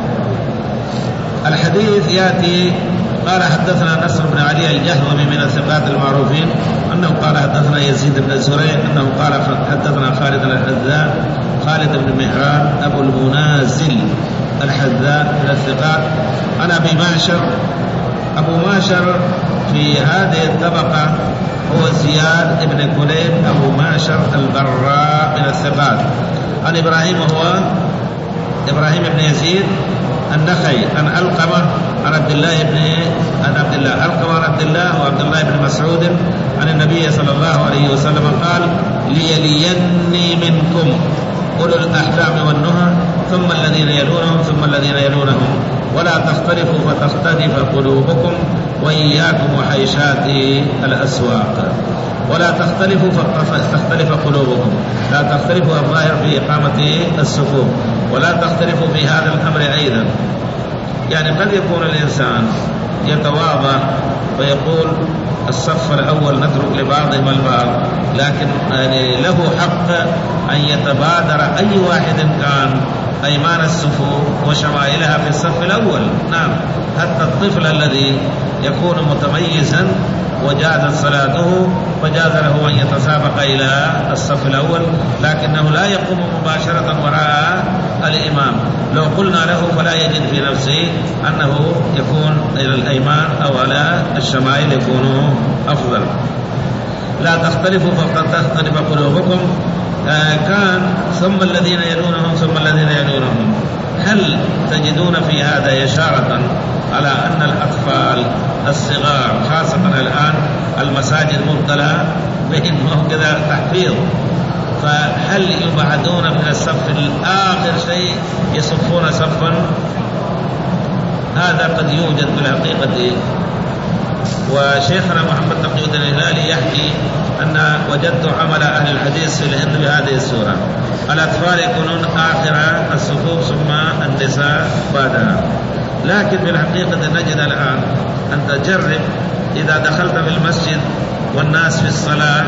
الحديث يأتي قال حدثنا نصر بن علي الجهضمي من الثقات المعروفين أنه قال حدثنا يزيد بن زريع أنه قال حدثنا خالد الحذاء خالد بن مهران أبو المنازل الحذاء من الثقات عن أبي معشر. أبو معشر في هذه الطبقة هو زياد بن كليب أبو معشر البراء من الثقات. عن إبراهيم وهو إبراهيم بن يزيد النخعي عن علقمة عن عبد الله بن عن عبد الله علقمة عن عبد الله وعبد الله بن مسعود عن النبي صلى الله عليه وسلم قال ليليني منكم أولو الأحلام والنهى ثم الذين يلونهم ثم الذين يلونهم ولا تختلفوا فتختلف قلوبكم وإياكم وحيشات الأسواق. ولا تختلفوا فتختلف قلوبكم، لا تختلفوا الظاهر في إقامة الصفوف، ولا تختلفوا في هذا الأمر أيضا. يعني قد يكون الإنسان يتواضع ويقول الصف الأول نترك لبعضهم البعض، لكن يعني له حق أن يتبادر أي واحد كان أيمان الصفوف وشمائلها في الصف الأول. نعم، حتى الطفل الذي يكون متميزا وجازت صلاته فجاز له أن يتسابق إلى الصف الأول، لكنه لا يقوم مباشرة وراء الإمام. لو قلنا له فلا يجد في نفسه أنه يكون إلى الأيمان أو على الشمائل يكون أفضل. لا تختلفوا فتختلف قلوبكم. آه كان ثم الذين يلونهم ثم الذين يلونهم. هل تجدون في هذا إشارة على أن الأطفال الصغار خاصة الآن المساجد مبتلى بهم كذا تحفيظ، فهل يبعدون من الصف الآخر شيء يصفون صفا؟ هذا قد يوجد بالحقيقة. وشيخنا محمد تقي الدين الهلالي يحكي أن وجدت عمل أهل الحديث في الهند بهذه السورة: الأطفال يكونون آخر الصفوف ثم النساء بعدها. لكن في الحقيقة نجد الآن أن تجرب إذا دخلت في المسجد والناس في الصلاة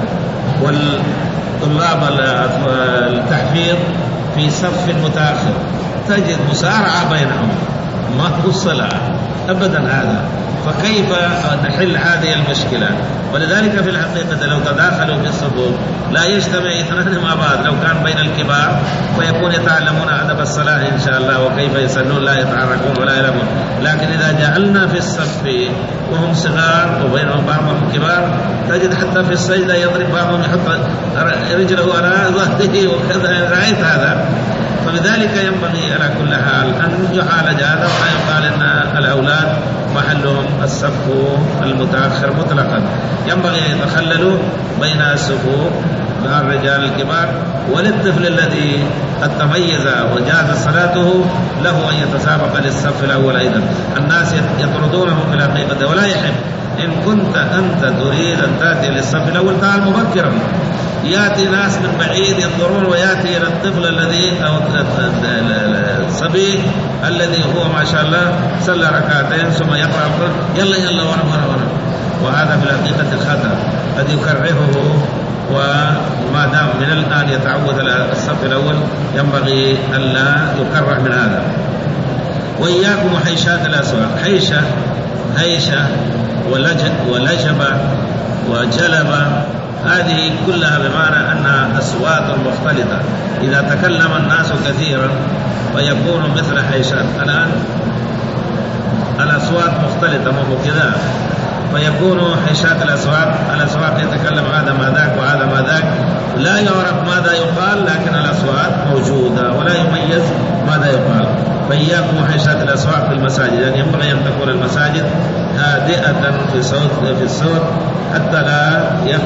والطلاب التحفيظ في صف متأخر تجد مسارعة بينهم، ما هو الصلاة أبدا هذا. فكيف نحل هذه المشكلة؟ ولذلك في الحقيقة لو تداخلوا في الصفوف لا يجتمع اثنان مع بعض، لو كان بين الكبار ويكون يتعلمون أدب الصلاة إن شاء الله وكيف يصلون لا يتحركون ولا يلمون. لكن إذا جعلنا في الصف وهم صغار وبينهم بعضهم كبار تجد حتى في السجدة يضرب بعضهم يحط رجله على ظهره وكذا. رأيت هذا. فلذلك ينبغي على كل حال أن يعالج هذا ولا يقال أن الأولاد محلهم الصف المتأخر مطلقا. ينبغي أن يتخللوا بين الصفوف مع الرجال الكبار، وللطفل الذي قد تميز وجاز صلاته له أن يتسابق للصف الأول أيضا. الناس يطردونه في الحقيقة ولا يحب. إن كنت أنت تريد أن تأتي للصف الأول تعال مبكرا. يأتي ناس من بعيد ينظرون ويأتي إلى الطفل الذي أو الصبي الذي هو ما شاء الله صلى ركعتين ثم يقرأ القرآن يلا يلا ورا ورا ورا. وهذا في الحقيقة خطأ قد يكرهه، وما دام من الآن يتعود على الصف الأول ينبغي ألا يكره من هذا. وإياكم وحيشات الأسواق. حيشة هيشة ولجبة وجلبة هذه كلها بمعنى أنها أصوات مختلطة. إذا تكلم الناس كثيرا فيكون مثل حيشات. الآن الأصوات مختلطة مو كذا، فيكون حيشات الأسواق. الأسواق يتكلم هذا ما ذاك وهذا ما ذاك، لا يعرف ماذا يقال لكن الأصوات موجودة ولا يميز ماذا يقال. فإياكم وحيشات الأسواق في المساجد. يعني ينبغي أن تكون المساجد هادئة في صوت في الصوت حتى لا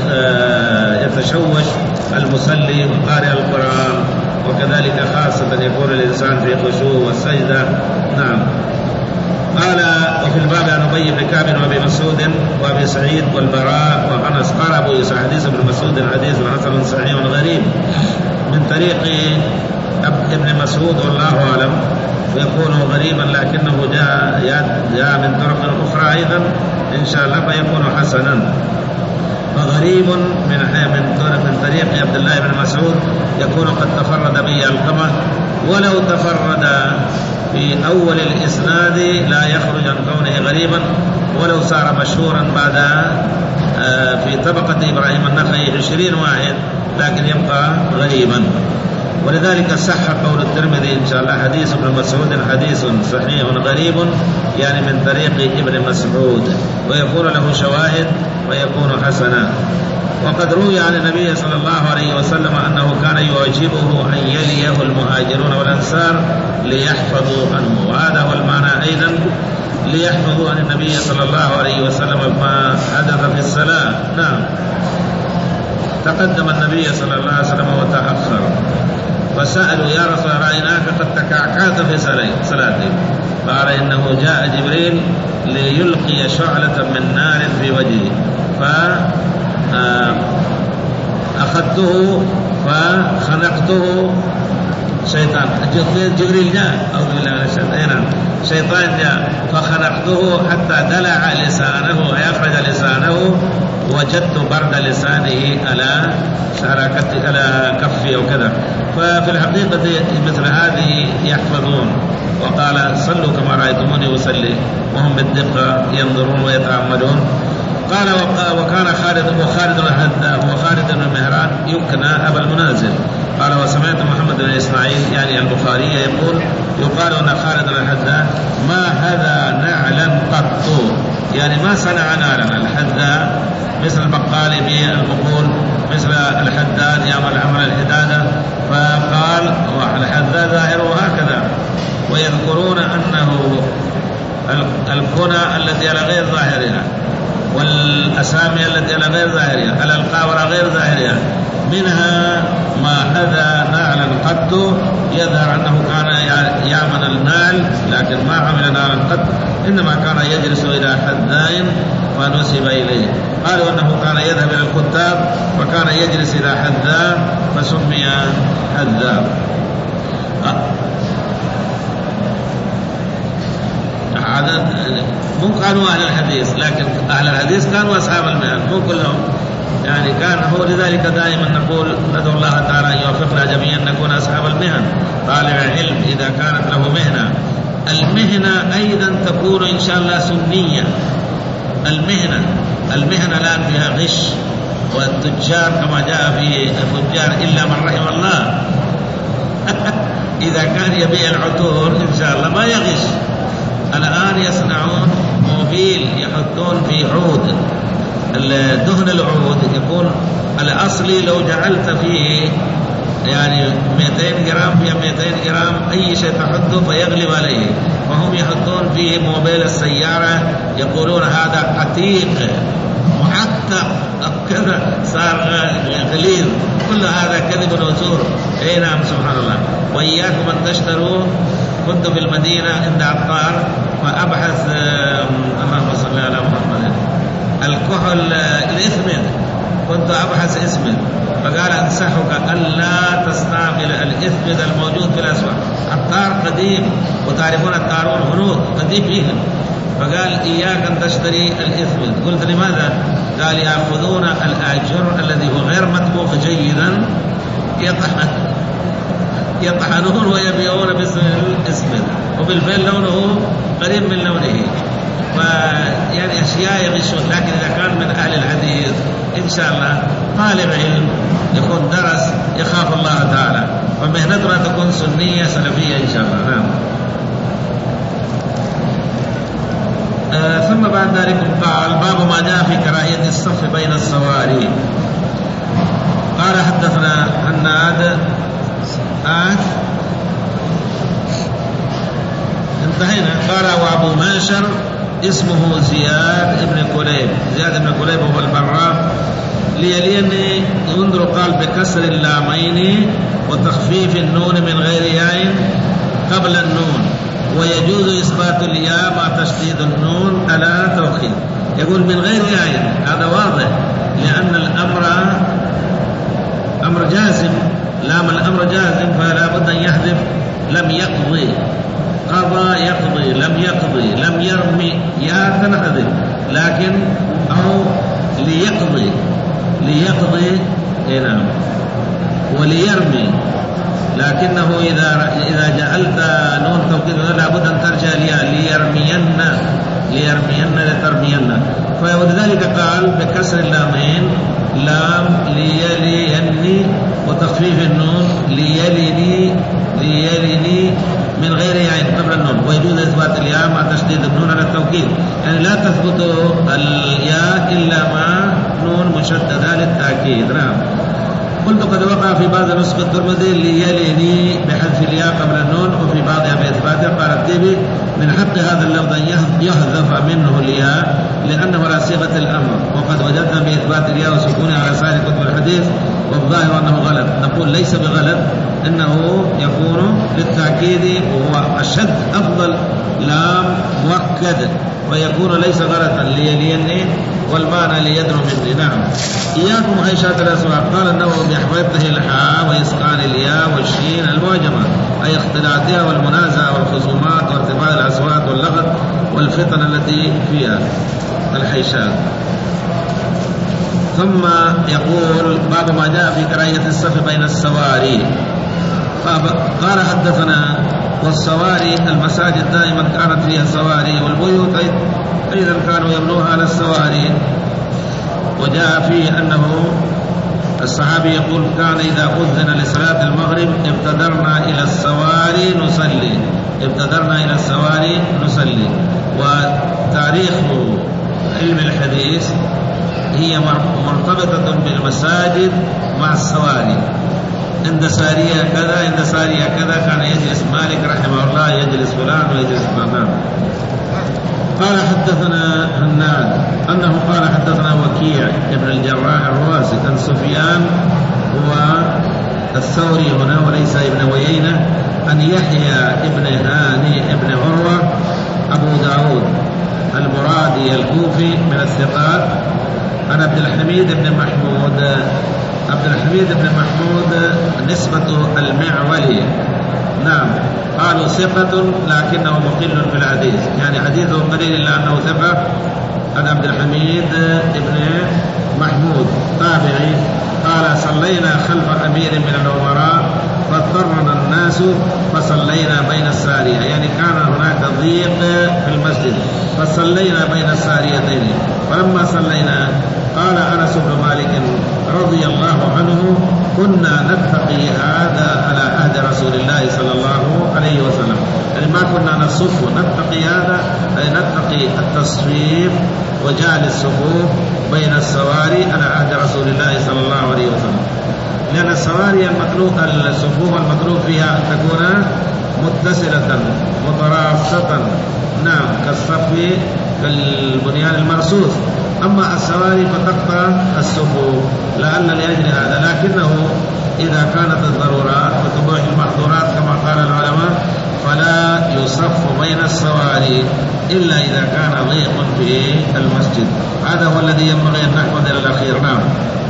يتشوش المصلي وقارئ القرآن، وكذلك خاصة يكون الإنسان في خشوع والسجدة. نعم. قال وفي الباب عن أبي بن كعب وأبي مسعود وأبي سعيد والبراء وأنس قال أبو يوسف حديث ابن مسعود حديث حسن صحيح غريب من طريق ابن مسعود والله أعلم، ويكون غريبا لكنه جاء جاء من طرق أخرى أيضا إن شاء الله فيكون حسنا. فغريب من من من طريق عبد الله بن مسعود يكون قد تفرد به القمة، ولو تفرد في أول الإسناد لا يخرج عن كونه غريبا، ولو صار مشهورا بعد في طبقة إبراهيم النخعي عشرين واحد لكن يبقى غريبا. ولذلك صح قول الترمذي إن شاء الله حديث ابن مسعود حديث صحيح غريب، يعني من طريق ابن مسعود، ويكون له شواهد ويكون حسنا. وقد روي عن النبي صلى الله عليه وسلم أنه كان يعجبه أن يليه المهاجرون والأنصار ليحفظوا عنه، وهذا هو المعنى أيضا ليحفظوا عن النبي صلى الله عليه وسلم ما حدث في الصلاة. نعم. تقدم النبي صلى الله عليه وسلم وتأخر فسألوا يا رسول الله رأيناك قد تكعكعت في صلاتك، قال إنه جاء جبريل ليلقي شعلة من نار في وجهه أخذته فخنقته شيطان جبريل جاء أو بالله من الشيطان شيطان جاء فخنقته حتى دلع لسانه ويخرج لسانه وجدت برد لسانه على شراكتي على كفي وكذا. ففي الحقيقة مثل هذه يحفظون. وقال صلوا كما رأيتموني أصلي وهم بالدقة ينظرون ويتعمدون. قال وكان خالد وخالد الحذاء وخالد بن مهران يكنى أبا المنازل. قال وسمعت محمد بن إسماعيل يعني البخاري يقول يقال أن خالد الحذاء ما هذا نعلا قط، يعني ما صنع نعلا. الحذاء مثل البقال يبيع البقول، مثل الحداد يعمل عمل الحدادة. فقال الحذاء ظاهره هكذا. ويذكرون أنه الكنى التي على غير ظاهرها والأسامي التي على غير ظاهرها الألقاب على غير ظاهرها، منها ما هذا نعلا قط، يظهر أنه كان يعمل النعل لكن ما عمل نعلا قط، إنما كان يجلس إلى حذاء فنسب إليه. قالوا أنه كان يذهب إلى الكتاب وكان يجلس إلى حذاء فسمي حذاء. مو كانوا أهل الحديث، لكن أهل الحديث كانوا أصحاب المهن، مو كلهم يعني كان هو. لذلك دائما نقول ندعو الله تعالى أن يوفقنا جميعا نكون أصحاب المهن. طالب العلم إذا كانت له مهنة، المهنة أيضا تكون إن شاء الله سنية. المهنة المهنة الآن فيها غش، والتجار كما جاء في التجار إلا من رحم الله إذا كان يبيع العطور إن شاء الله ما يغش. الآن يصنعون موبيل يحطون في عود، دهن العود يكون الأصلي لو جعلت فيه يعني مئتين جرام في مئتين جرام أي شيء تحطه فيغلب عليه، وهم يحطون فيه موبيل السيارة يقولون هذا عتيق معتق كذا صار غليظ. كل هذا كذب وزور. اي نعم سبحان الله. وإياكم أن تشتروا. كنت في المدينة عند عطار فأبحث اللهم صل على محمد الكحل الإثمد، كنت أبحث إثمد فقال أنصحك ألا تستعمل الإثمد الموجود في الأسواق. عطار قديم وتعرفون الطارون هنود قديم فيهم، فقال إياك أن تشتري الإثمد. قلت لماذا؟ قال يأخذون الآجر الذي هو غير مطبوخ جيدا يطحن يطحنون ويبيعون باسم الإثمد، وبالفعل لونه قريب من لونه. فيعني أشياء يغشون. لكن إذا كان من أهل الحديث إن شاء الله طالب علم يكون درس يخاف الله تعالى، ومهنتنا تكون سنية سلفية إن شاء الله. نعم. آه ثم بعد ذلك قال باب ما جاء في كراهية الصف بين السواري. قال حدثنا هناد آه انتهينا. قال وابو ماشر اسمه زياد بن كليب. زياد بن كليب هو البراء. ليلين ينظر قال بكسر اللامين وتخفيف النون من غير ياء قبل النون، ويجوز إثبات الياء مع تشديد النون على توكيد. يقول من غير ياء، هذا واضح لأن الأمر أمر جازم، لام الأمر جازم فلا بد أن يحذف لم يقضي. قضى يقضي، لم يقضي، لم يرمي، يا تنحذف. لكن أو ليقضي ليقضي نعم وليرمي، لكنه إذا إذا جعلت نون توكيد لا بد أن ترجع الياء ليرمين ليرمين لترمين. فلذلك قال بكسر اللامين لام ليليني وتخفيف النون ليلني ليلني من غير ياء قبل النون، ويجوز إثبات الياء مع تشديد النون على التوكيد. يعني لا تثبت الياء إلا مع نون مشددة للتأكيد. نعم. قلت قد وقع في بعض نسخ الترمذي ليلني بحذف الياء قبل النون وفي بعضها بإثباتها. قال التيبي من حق هذا اللفظ يحذف منه الياء لأنه على صيغة الأمر، وقد وجدنا بإثبات الياء وسكونها على سائر كتب الحديث، والظاهر أنه غلط. نقول ليس بغلط، إنه يكون للتأكيد وهو أشد أفضل لام موكد مؤكد ويكون ليس غلطا ليليني والمعنى ليدنو مني. نعم. إياكم هيشات الأسواق. قال النووي بحفظه الحاء وإسكان الياء والشين المعجمة أي اختلاطها والمنازعة والخصومات وارتفاع الأصوات واللغط والفتن التي فيها الحيشات. ثم يقول باب ما جاء في كراهية الصف بين السواري. قال حدثنا والسواري المساجد دائما كانت فيها سواري والبيوت أيضا كانوا يبنوها على السواري. وجاء فيه أنه الصحابي يقول كان إذا أذن لصلاة المغرب ابتدرنا إلى السواري نصلي ابتدرنا إلى السواري نصلي. وتاريخ علم الحديث هي مرتبطة بالمساجد مع السواري. عند سارية كذا عند سارية كذا كان يجلس مالك رحمه الله يجلس فلان ويجلس فلان. قال حدثنا هناد أنه قال حدثنا وكيع ابن الجراح الرواسي عن سفيان هو الثوري هنا وليس ابن ويينة عن يحيى ابن هاني ابن عروة أبو داود المرادي الكوفي من الثقات عن عبد الحميد بن محمود. عبد الحميد بن محمود نسبة المعولي. نعم. قالوا ثقة لكنه مقل في الحديث يعني حديثه قليل إلا أنه ثقة. عن عبد الحميد بن محمود تابعي قال صلينا خلف أمير من الأمراء فاضطرنا الناس فصلينا بين السارية يعني كان هناك ضيق في المسجد فصلينا بين الساريتين. فلما صلينا قال أنس بن مالك رضي الله عنه كنا نتقي هذا على عهد رسول الله صلى الله عليه وسلم يعني ما كنا نصف نتقي هذا أي نتقي التصفيف وجعل الصفوف بين السواري على عهد رسول الله صلى الله عليه وسلم. لأن السواري المطلوب الصفوف المطلوب فيها أن تكون متصلة متراصة. نعم كالصف كالبنيان المرصوص. أما السواري فتقطع الصفوف لعل لأجل هذا لكنه إذا كانت الضرورات وتبوح المحظورات كما قال العلماء فلا يصف بين السواري إلا إذا كان ضيق في المسجد. هذا هو الذي ينبغي أن نحمد إلى الأخير. نعم.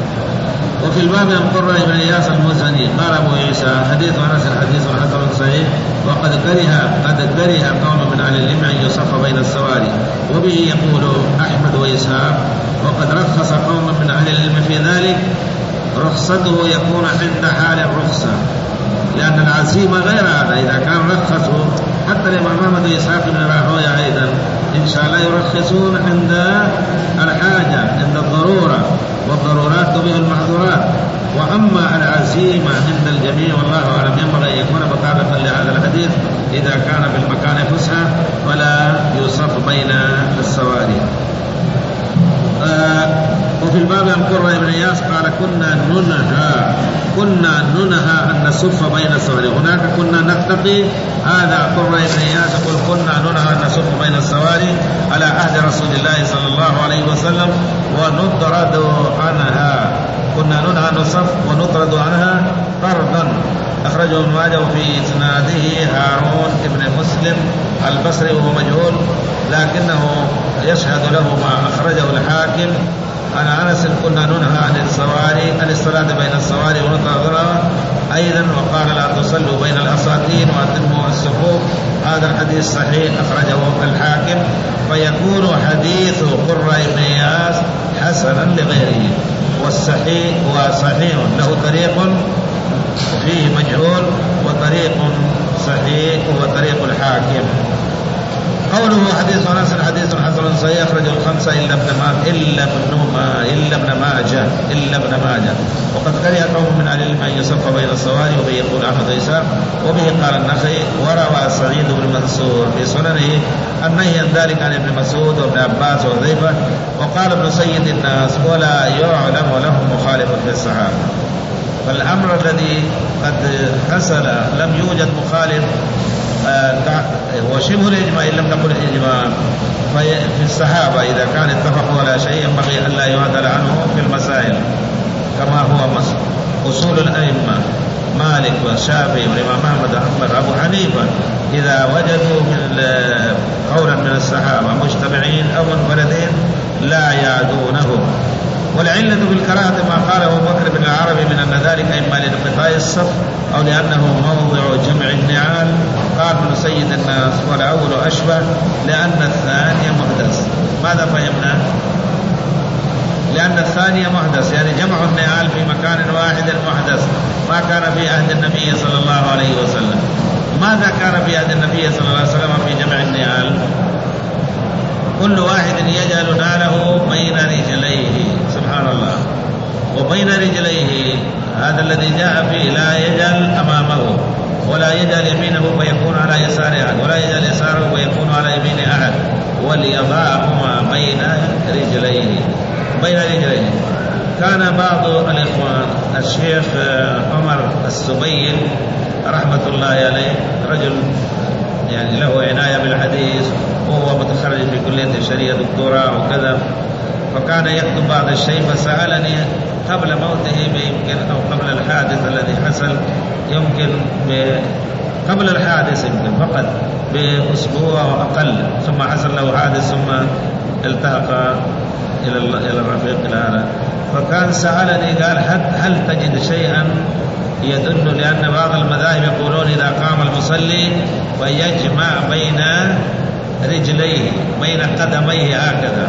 وفي الباب عن قرة بن إياس المزني قال أبو عيسى حديث أنس حديث حسن صحيح وقد كره قد كره قوم من أهل العلم أن يصف بين السواري وبه يقول أحمد وإسحاق وقد رخص قوم من أهل العلم في ذلك. رخصته يكون عند حال الرخصة لأن العزيمة غير هذا. إذا كان رخصوا حتى الإمام أحمد وإسحاق بن راهويه أيضا إن شاء الله يرخصون عند الحاجة عند الضرورة والضرورات تبيح المحظورات. وأما العزيمة عند الجميع والله أعلم ينبغي أن يكون مطابقا لهذا الحديث إذا كان في المكان فسحة فلا يصف بين السواري. آه وفي الباب عن قرة بن إياس قال كنا ننهى كنا ننهى أن نصف بين السواري. هناك كنا نتقي هذا قرة بن إياس يقول كنا ننهى أن نصف بين السواري على عهد رسول الله صلى الله عليه وسلم ونطرد عنها. كنا ننهى أن نصف ونطرد عنها طردا. أخرجه ابن ماجه وفي إسناده هارون بن مسلم البصري وهو مجهول لكنه يشهد له ما أخرجه الحاكم عن أنس كنا ننهى عن السواري عن الصلاة بين السواري ونطردها أيضا وقال لا تصلوا بين الأساطين وأتموا الصفوف. هذا الحديث صحيح أخرجه الحاكم فيكون حديث قرة بن إياس حسنا لغيره والصحيح وصحيح له طريق فيه مجهول وطريق صحيح هو طريق الحاكم. قوله حديث أنس حديث حسن صحيح أخرجه الخمسة إلا ابن ماجه إلا ابن إلا ابن ماجه إلا ابن ماجه. وقد كره قوم من أهل العلم أن يصف بين السواري وبه يقول أحمد عيسى وبه قال النخعي وروى سعيد بن منصور في سننه النهي عن ذلك عن ابن مسعود وابن عباس وحذيفة. وقال ابن سيد الناس ولا يعلم له مخالف في الصحابة. فالأمر الذي قد حصل لم يوجد مخالف هو شبه الإجماع إن لم نقل الإجماع في الصحابة إذا كان اتفقوا على شيء ينبغي ألا يعدل عنه في المسائل كما هو أصول الأئمة مالك والشافعي والإمام أحمد وحنبل وأبو حنيفة إذا وجدوا من قولا من الصحابة مجتمعين أو منفردين لا يعدونه. والعلة بالكراهة ما قاله أبو بكر بن العربي من أن ذلك إما لانقطاع الصف أو لأنه موضع جمع النعال. قال ابن سيد الناس والأول أشبه لأن الثاني محدث. ماذا فهمنا؟ لأن الثاني محدث يعني جمع النعال في مكان واحد محدث، ما كان في عهد النبي صلى الله عليه وسلم. ماذا كان في عهد النبي صلى الله عليه وسلم في جمع النعال؟ كل واحد يجعل نعله بين رجليه، سبحان الله، وبين رجليه هذا الذي جاء فيه لا يجعل أمامه ولا يجعل يمينه فيكون على يسار أحد ولا يجعل يساره فيكون على يمين أحد، وليضعهما بين رجليه بين رجليه. كان بعض الإخوان الشيخ عمر السبيل رحمة الله عليه رجل يعني له عناية بالحديث وهو متخرج في كلية الشريعة دكتوراه وكذا، فكان يكتب بعض الشيء، فسألني قبل موته يمكن أو قبل الحادث الذي حصل يمكن قبل الحادث يمكن فقط بأسبوع وأقل، ثم حصل له حادث ثم التحق إلى إلى الرفيق الأعلى. فكان سألني قال هل تجد شيئا يدل، لأن بعض المذاهب يقولون إذا قام المصلي ويجمع بين رجليه بين قدميه هكذا،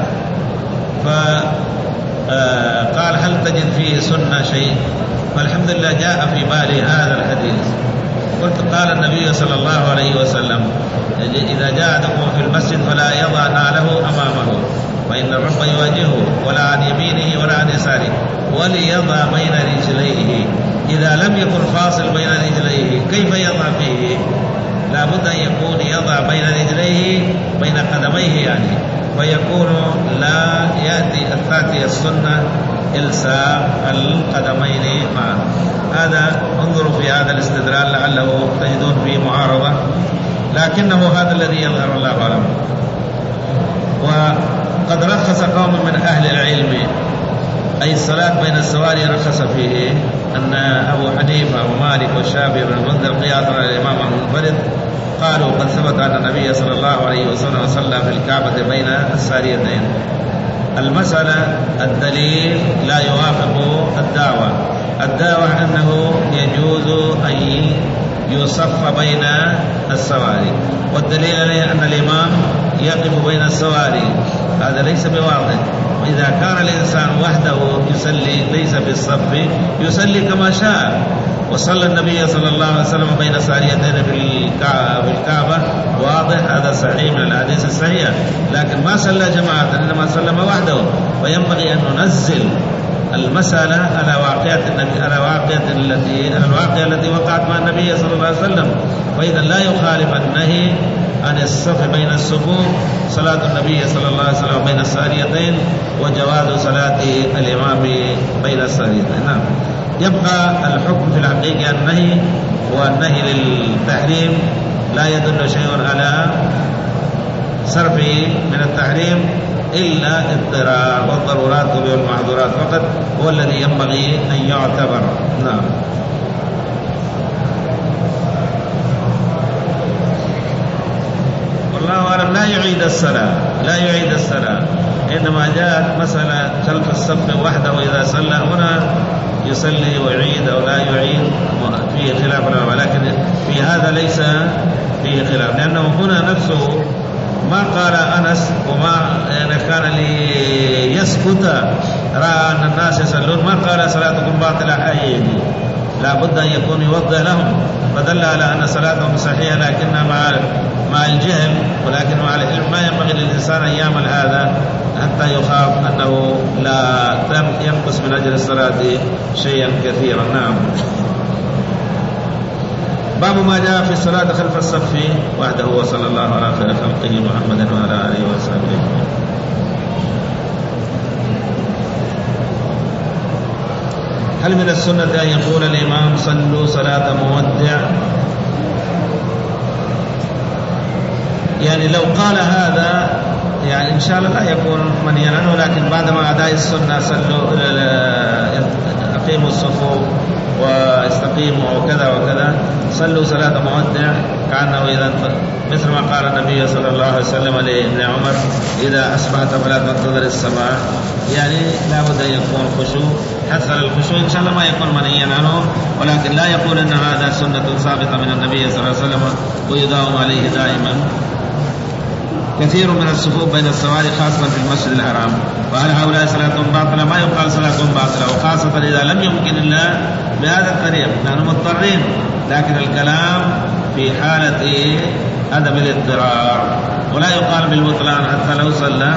فقال هل تجد فيه سنة شيء؟ فالحمد لله جاء في بالي هذا الحديث. قلت قال النبي صلى الله عليه وسلم إذا جاء أحدكم في المسجد فلا يضع نعله أمامه فإن الرب يواجهه ولا عن يمينه ولا عن يساره وليضع بين رجليه. إذا لم يكن فاصل بين رجليه كيف يضع فيه؟ لا بد أن يكون يضع بين رجليه بين قدميه يعني، فيكون لا يأتي التأتي السنة إلساق القدمين معا. هذا انظروا في هذا الاستدلال لعله تجدون فيه معارضة، لكنه هذا الذي يظهر الله أعلم. وقد رخص قوم من أهل العلم أي الصلاة بين السواري رخص فيه أن أبو حنيفة ومالك والشافعي بن المنذر قياسا على الإمام المنفرد قالوا قد ثبت أن النبي صلى الله عليه وسلم صلى في الكعبة بين الساريتين. المسألة الدليل لا يوافق الدعوة. الدعوة أنه يجوز أن يصف بين السواري، والدليل عليه أن الإمام يقف بين السواري، هذا ليس بواضح. وإذا كان الإنسان وحده يصلي ليس في الصف يصلي كما شاء، وصلى النبي صلى الله عليه وسلم بين ساريتين في الكعبة واضح، هذا صحيح من الحديث الصحيح، لكن ما صلى جماعة إنما صلى وحده. وينبغي أن ننزل المسألة على واقعة النبي على واقعة التي على الواقعة التي وقعت مع النبي صلى الله عليه وسلم، فإذا لا يخالف النهي عن الصف بين الصفوف صلاة النبي صلى الله عليه وسلم بين الساريتين وجواز صلاة الإمام بين الساريتين. نعم. يبقى الحكم في الحقيقة النهي، والنهي للتحريم لا يدل شيء على صرفه من التحريم إلا اضطرار، والضرورات تبيح المحظورات فقط هو الذي ينبغي أن يعتبر. نعم. والله أعلم لا يعيد الصلاة لا يعيد الصلاة إنما جاءت مسألة خلف الصف وحده وإذا صلى هنا يصلي ويعيد أو لا يعيد فيه خلاف، ولكن في هذا ليس فيه خلاف، لأنه هنا نفسه ما قال أنس وما كان ليسكت رأى أن الناس يصلون، ما قال صلاتكم باطلة حيث لا بد أن يكون يوضح لهم، فدل على أن صلاتهم صحيحة لكنها مع مع الجهل، ولكن مع العلم ما ينبغي للإنسان أن يعمل هذا حتى يخاف أنه لا ينقص من أجل الصلاة شيئا كثيرا. نعم. باب ما جاء في الصلاة خلف الصف وحده وصلى الله على خير خلقه محمد وعلى آله وصحبه. هل من السنة أن يقول الإمام صلوا صلاة مودع؟ يعني لو قال هذا يعني إن شاء الله لا يكون منهيا عنه، لكن بعدما أداء السنة صلوا أقيموا الصفوف واستقيموا وكذا وكذا، صلوا صلاة مودع كأنه إذا مثل ما قال النبي صلى الله عليه وسلم لابن عمر إذا أصبحت فلا تنتظر السماء، يعني لا بد أن يكون خشوع، حث الخشوع إن شاء الله ما يكون منهيا عنه، ولكن لا يقول أن هذا سنة ثابتة من النبي صلى الله عليه وسلم ويداوم عليه دائما. كثير من الصفوف بين السواري خاصة في المسجد الحرام، وهل هؤلاء صلاتهم باطلة؟ ما يقال صلاتهم باطلة، وخاصة إذا لم يمكن الله بهذا الطريق، نحن مضطرين، لكن الكلام في حالة عدم الاضطرار، ولا يقال بالبطلان حتى لو صلى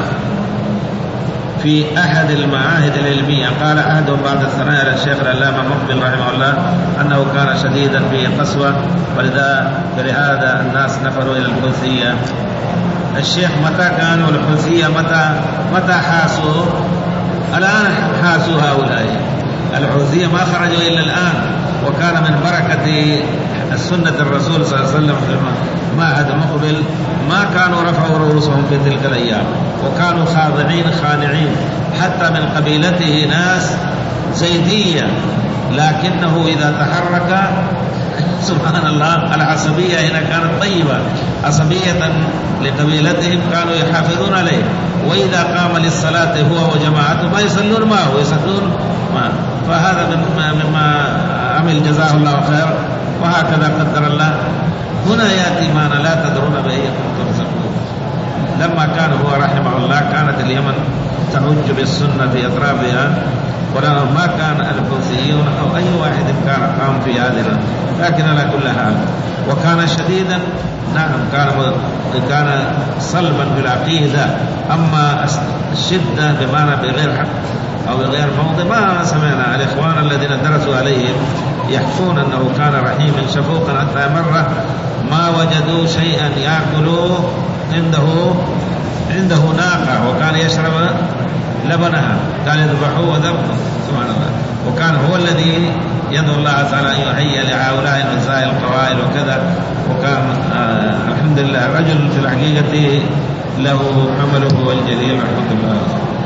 في أحد المعاهد العلمية. قال أحدهم بعد الثناء على الشيخ العلامة مقبل رحمه الله أنه كان شديدا في قسوة، ولذا فلهذا الناس نفروا إلى الحوثية. الشيخ متى كانوا الحوثية؟ متى متى حاسوا؟ الآن حاسوا هؤلاء الحوثية، ما خرجوا إلا الآن، وكان من بركة السنة الرسول صلى الله عليه وسلم في المعهد مقبل ما كانوا رفعوا رؤوسهم في تلك الأيام، وكانوا خاضعين خانعين، حتى من قبيلته ناس زيدية، لكنه إذا تحرك سبحان الله العصبية هنا كانت طيبة، عصبية لقبيلتهم كانوا يحافظون عليه، وإذا قام للصلاة هو وجماعته ما يصلون معه، يصلون معه، فهذا مما عمل جزاه الله خير، وهكذا قدر الله. هنا يأتي معنا لا تدرون بأيكم ترزقون. لما كان هو رحمه الله كانت اليمن تهج بالسنة في أطرافها، ولأنه ما كان الحوثيون أو أي واحد كان قام في هذه، لكن على كل حال وكان شديدا، نعم كان كان صلبا بالعقيدة، أما الشدة بمعنى بغير حق أو بغير موضع ما سمعنا. الإخوان الذين درسوا عليهم يحكون أنه كان رحيما شفوقا، حتى مرة ما وجدوا شيئا يأكلوه عنده عنده ناقة وكان يشرب لبنها، كان يذبحوه وذبحه سبحان الله، وكان هو الذي يدعو الله تعالى أن يهيئ لهؤلاء النساء القوائل وكذا، وكان آه الحمد لله رجل في الحقيقة له عمله الجليل رحمة الله.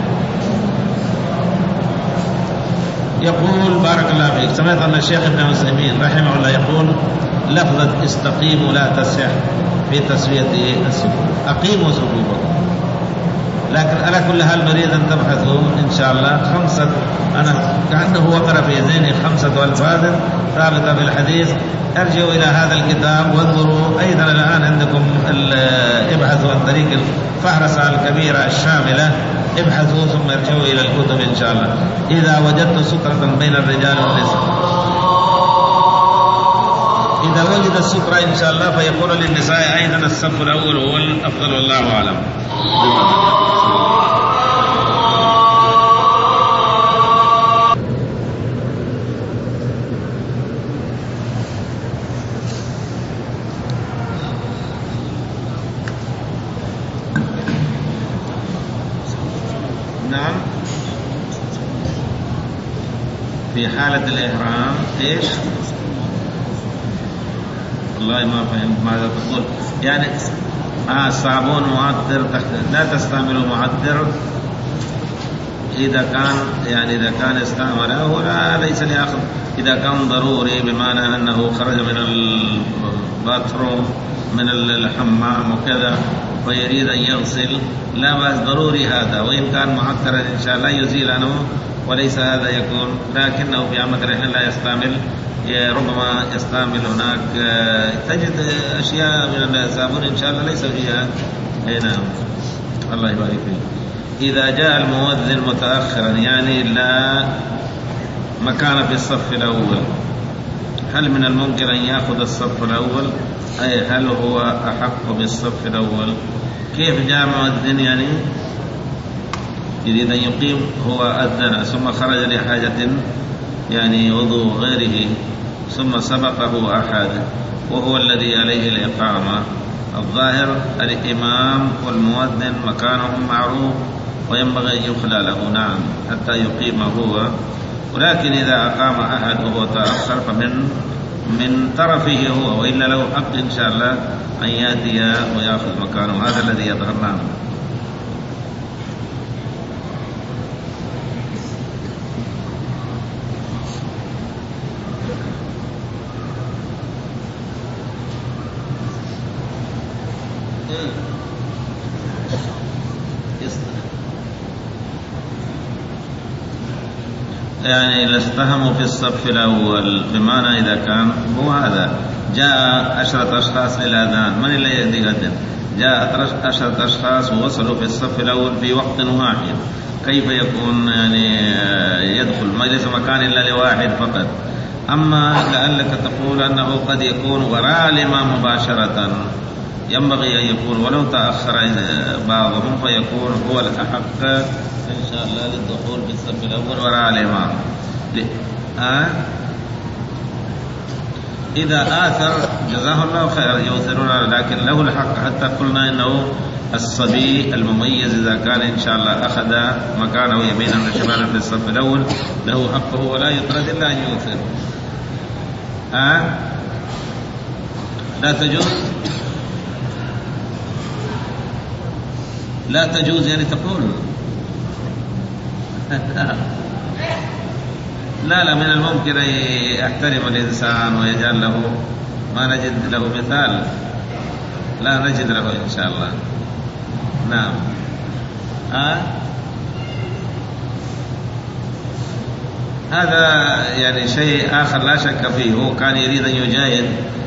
يقول بارك الله فيك، سمعت أن الشيخ ابن عثيمين رحمه الله يقول لفظة استقيموا لا تصح في تسوية الصفوف، أقيموا صفوفكم، لكن على كل حال نريد أن تبحثوا إن شاء الله خمسة، أنا كأنه وقر في ذهني خمسة ألفاظ ثابتة في الحديث، ارجعوا إلى هذا الكتاب وانظروا. أيضا الآن عندكم ابحثوا عن طريق الفهرسة الكبيرة الشاملة، ابحثوا ثم ارجعوا إلى الكتب إن شاء الله. إذا وجدت سترة بين الرجال والنساء، إذا وجد السترة إن شاء الله فيقول للنساء أيضا الصف الأول هو الأفضل والله أعلم. نعم في حالة الإحرام إيش؟ والله ما فهمت ماذا تقول. يعني آه صابون معطر لا تستعملوا معطر إذا كان يعني إذا كان استعمله لا ليس ليأخذ، إذا كان ضروري بمعنى أنه خرج من الباتروم من الحمام وكذا ويريد أن يغسل لا بأس، ضروري هذا، وإن كان معطرا إن شاء الله يزيل عنه وليس هذا يكون، لكنه في عامة الأحيان لا يستعمل، ربما يستعمل هناك تجد أشياء من الصابون إن شاء الله ليس فيها. نعم الله يبارك فيك. إذا جاء المؤذن متأخرا يعني لا مكان في الصف الأول، هل من الممكن أن يأخذ الصف الأول؟ أي هل هو أحق بالصف الأول؟ كيف جاء مؤذن يعني يريد أن يقيم، هو أذن ثم خرج لحاجة يعني وضوء غيره ثم سبقه أحد وهو الذي عليه الإقامة، الظاهر الإمام والمؤذن مكانهم معروف وينبغي أن يخلى له نعم حتى يقيم هو، ولكن إذا أقام أحد وهو تأخر فمن من طرفه هو، وإلا له حق إن شاء الله أن يأتي ويأخذ مكانه، هذا الذي يظهر لنا. يعني لاستهموا في الصف الأول، بمعنى إذا كان هو هذا جاء عشرة أشخاص للأذان، من اللي يأذن؟ جاء عشرة أشخاص ووصلوا في الصف الأول في وقت واحد، كيف يكون يعني يدخل؟ ما ليس مكان إلا لواحد فقط. أما لعلك تقول أنه قد يكون وراء الإمام مباشرة، ينبغي أن يكون ولو تأخر بعضهم فيكون هو الأحق إن شاء الله للدخول بالصف الأول وراء الإمام. أه؟ إذا آثر جزاه الله خير يوثرون، لكن له الحق. حتى قلنا إنه الصبي المميز إذا كان إن شاء الله أخذ مكانه يمينا وشمالا في الصف الأول له حقه ولا يطرد إلا أن يوثر. أه؟ لا تجوز لا تجوز يعني تقول لا لا، من الممكن أن يحترم الإنسان ويجعل له، ما نجد له مثال، لا نجد له إن شاء الله. نعم. آه؟ هذا يعني شيء آخر لا شك فيه. هو كان يريد أن يجاهد،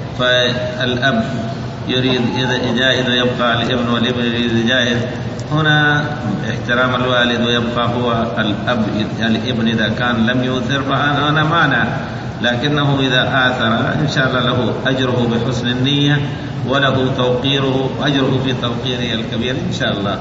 فالأب يريد يجاهد ويبقى الابن، والابن يريد يجاهد. هنا احترام الوالد ويبقى هو الأب الابن إذا كان لم يؤثر فأنا مانع، لكنه إذا آثر إن شاء الله له أجره بحسن النية وله توقيره أجره في توقيره الكبير إن شاء الله.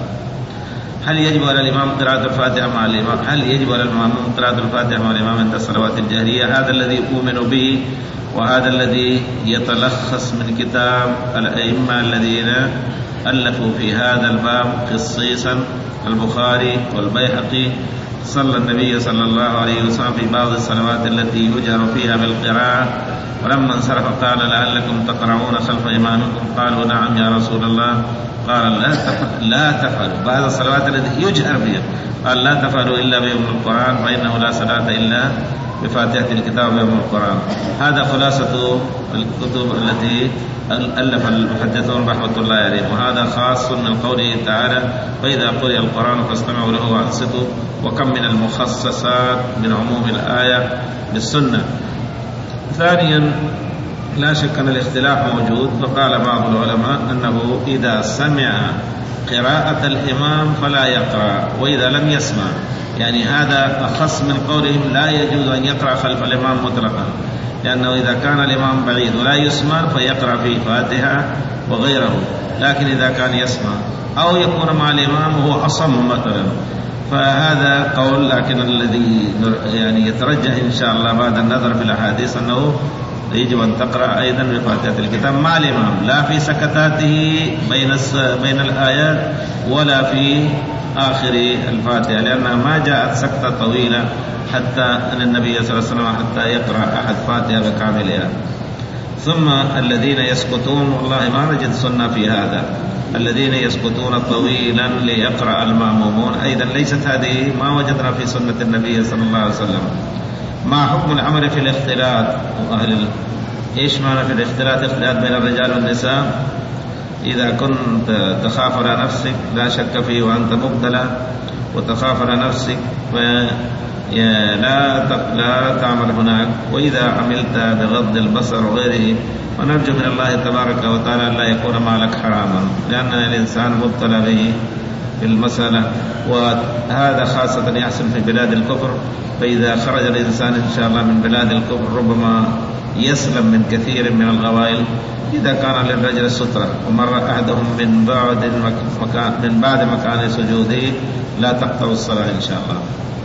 هل يجب على الإمام قراءة الفاتحة مع الإمام؟ هل يجب على الإمام قراءة الفاتحة مع الإمام عند الصلوات الجهرية؟ هذا الذي أؤمن به، وهذا الذي يتلخص من كتاب الأئمة الذين ألفوا في هذا الباب خصيصا البخاري والبيهقي. صلى النبي صلى الله عليه وسلم في بعض الصلوات التي يجهر فيها بالقراءة، ولما انصرف قال لعلكم تقرؤون خلف إمامكم؟ قالوا نعم يا رسول الله. قال لا تفعلوا لا تفعلوا بعض الصلوات التي يجهر فيها، قال لا تفعلوا إلا بأم القرآن، فإنه لا صلاة إلا بفاتحة الكتاب وأم القرآن. هذا خلاصة الكتب التي ألف المحدثون رحمة الله عليهم، وهذا خاص من قوله تعالى فإذا قرئ القرآن فاستمعوا له وأنصتوا، وكم من المخصصات من عموم الآية بالسنة. ثانيا لا شك أن الاختلاف موجود، فقال بعض العلماء أنه إذا سمع قراءة الإمام فلا يقرأ، وإذا لم يسمع، يعني هذا أخص من قولهم لا يجوز أن يقرأ خلف الإمام مطلقا، لأنه إذا كان الإمام بعيد ولا يسمع فيقرأ في فاتحة وغيره، لكن إذا كان يسمع أو يكون مع الإمام وهو أصم مثلا فهذا قول، لكن الذي يعني يترجح إن شاء الله بعد النظر في الأحاديث أنه يجب أن تقرأ أيضا بفاتحة الكتاب مع الإمام، لا في سكتاته بين بين الآيات ولا في آخر الفاتحة، لأنها ما جاءت سكتة طويلة حتى أن النبي صلى الله عليه وسلم حتى يقرأ أحد فاتحة بكاملها. ثم الذين يسكتون، والله ما نجد سنة في هذا، الذين يسكتون طويلا ليقرأ المأمومون، أيضا ليست هذه ما وجدنا في سنة النبي صلى الله عليه وسلم. ما حكم العمل في الاختلاط؟ وأهل ال... إيش معنى في الاختلاط؟ اختلاط بين الرجال والنساء. إذا كنت تخاف على نفسك لا شك فيه وأنت مبتلى وتخاف على نفسك لا لا تعمل هناك، وإذا عملت بغض البصر وغيره ونرجو من الله تبارك وتعالى لا يكون مالك حراما، لأن الإنسان مبتلى به في المسألة، وهذا خاصة يحصل في بلاد الكفر. فإذا خرج الإنسان إن شاء الله من بلاد الكفر ربما يسلم من كثير من الغوائل إذا كان للرجل السترة، ومر أحدهم من بعد مكان من بعد مكان سجوده لا تقطع الصلاة إن شاء الله.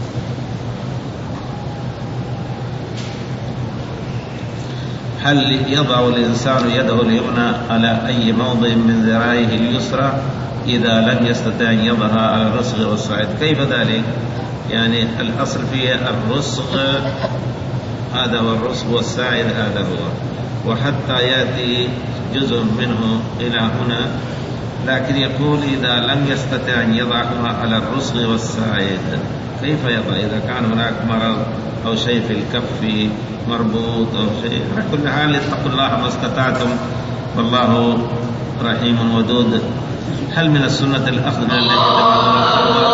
هل يضع الإنسان يده اليمنى على أي موضع من ذراعيه اليسرى إذا لم يستطع أن يضعها على الرسغ والصاعد؟ كيف ذلك؟ يعني الأصل فيه الرسغ، هذا هو الرسغ، والساعد هذا هو، وحتى يأتي جزء منه إلى هنا، لكن يقول إذا لم يستطع أن يضعهما على الرسغ والساعد كيف يضع؟ إذا كان هناك مرض أو شيء في الكف مربوط أو شيء، على كل حال اتقوا الله ما استطعتم، والله رحيم ودود. هل من السنة الأخذ من الذي تبعه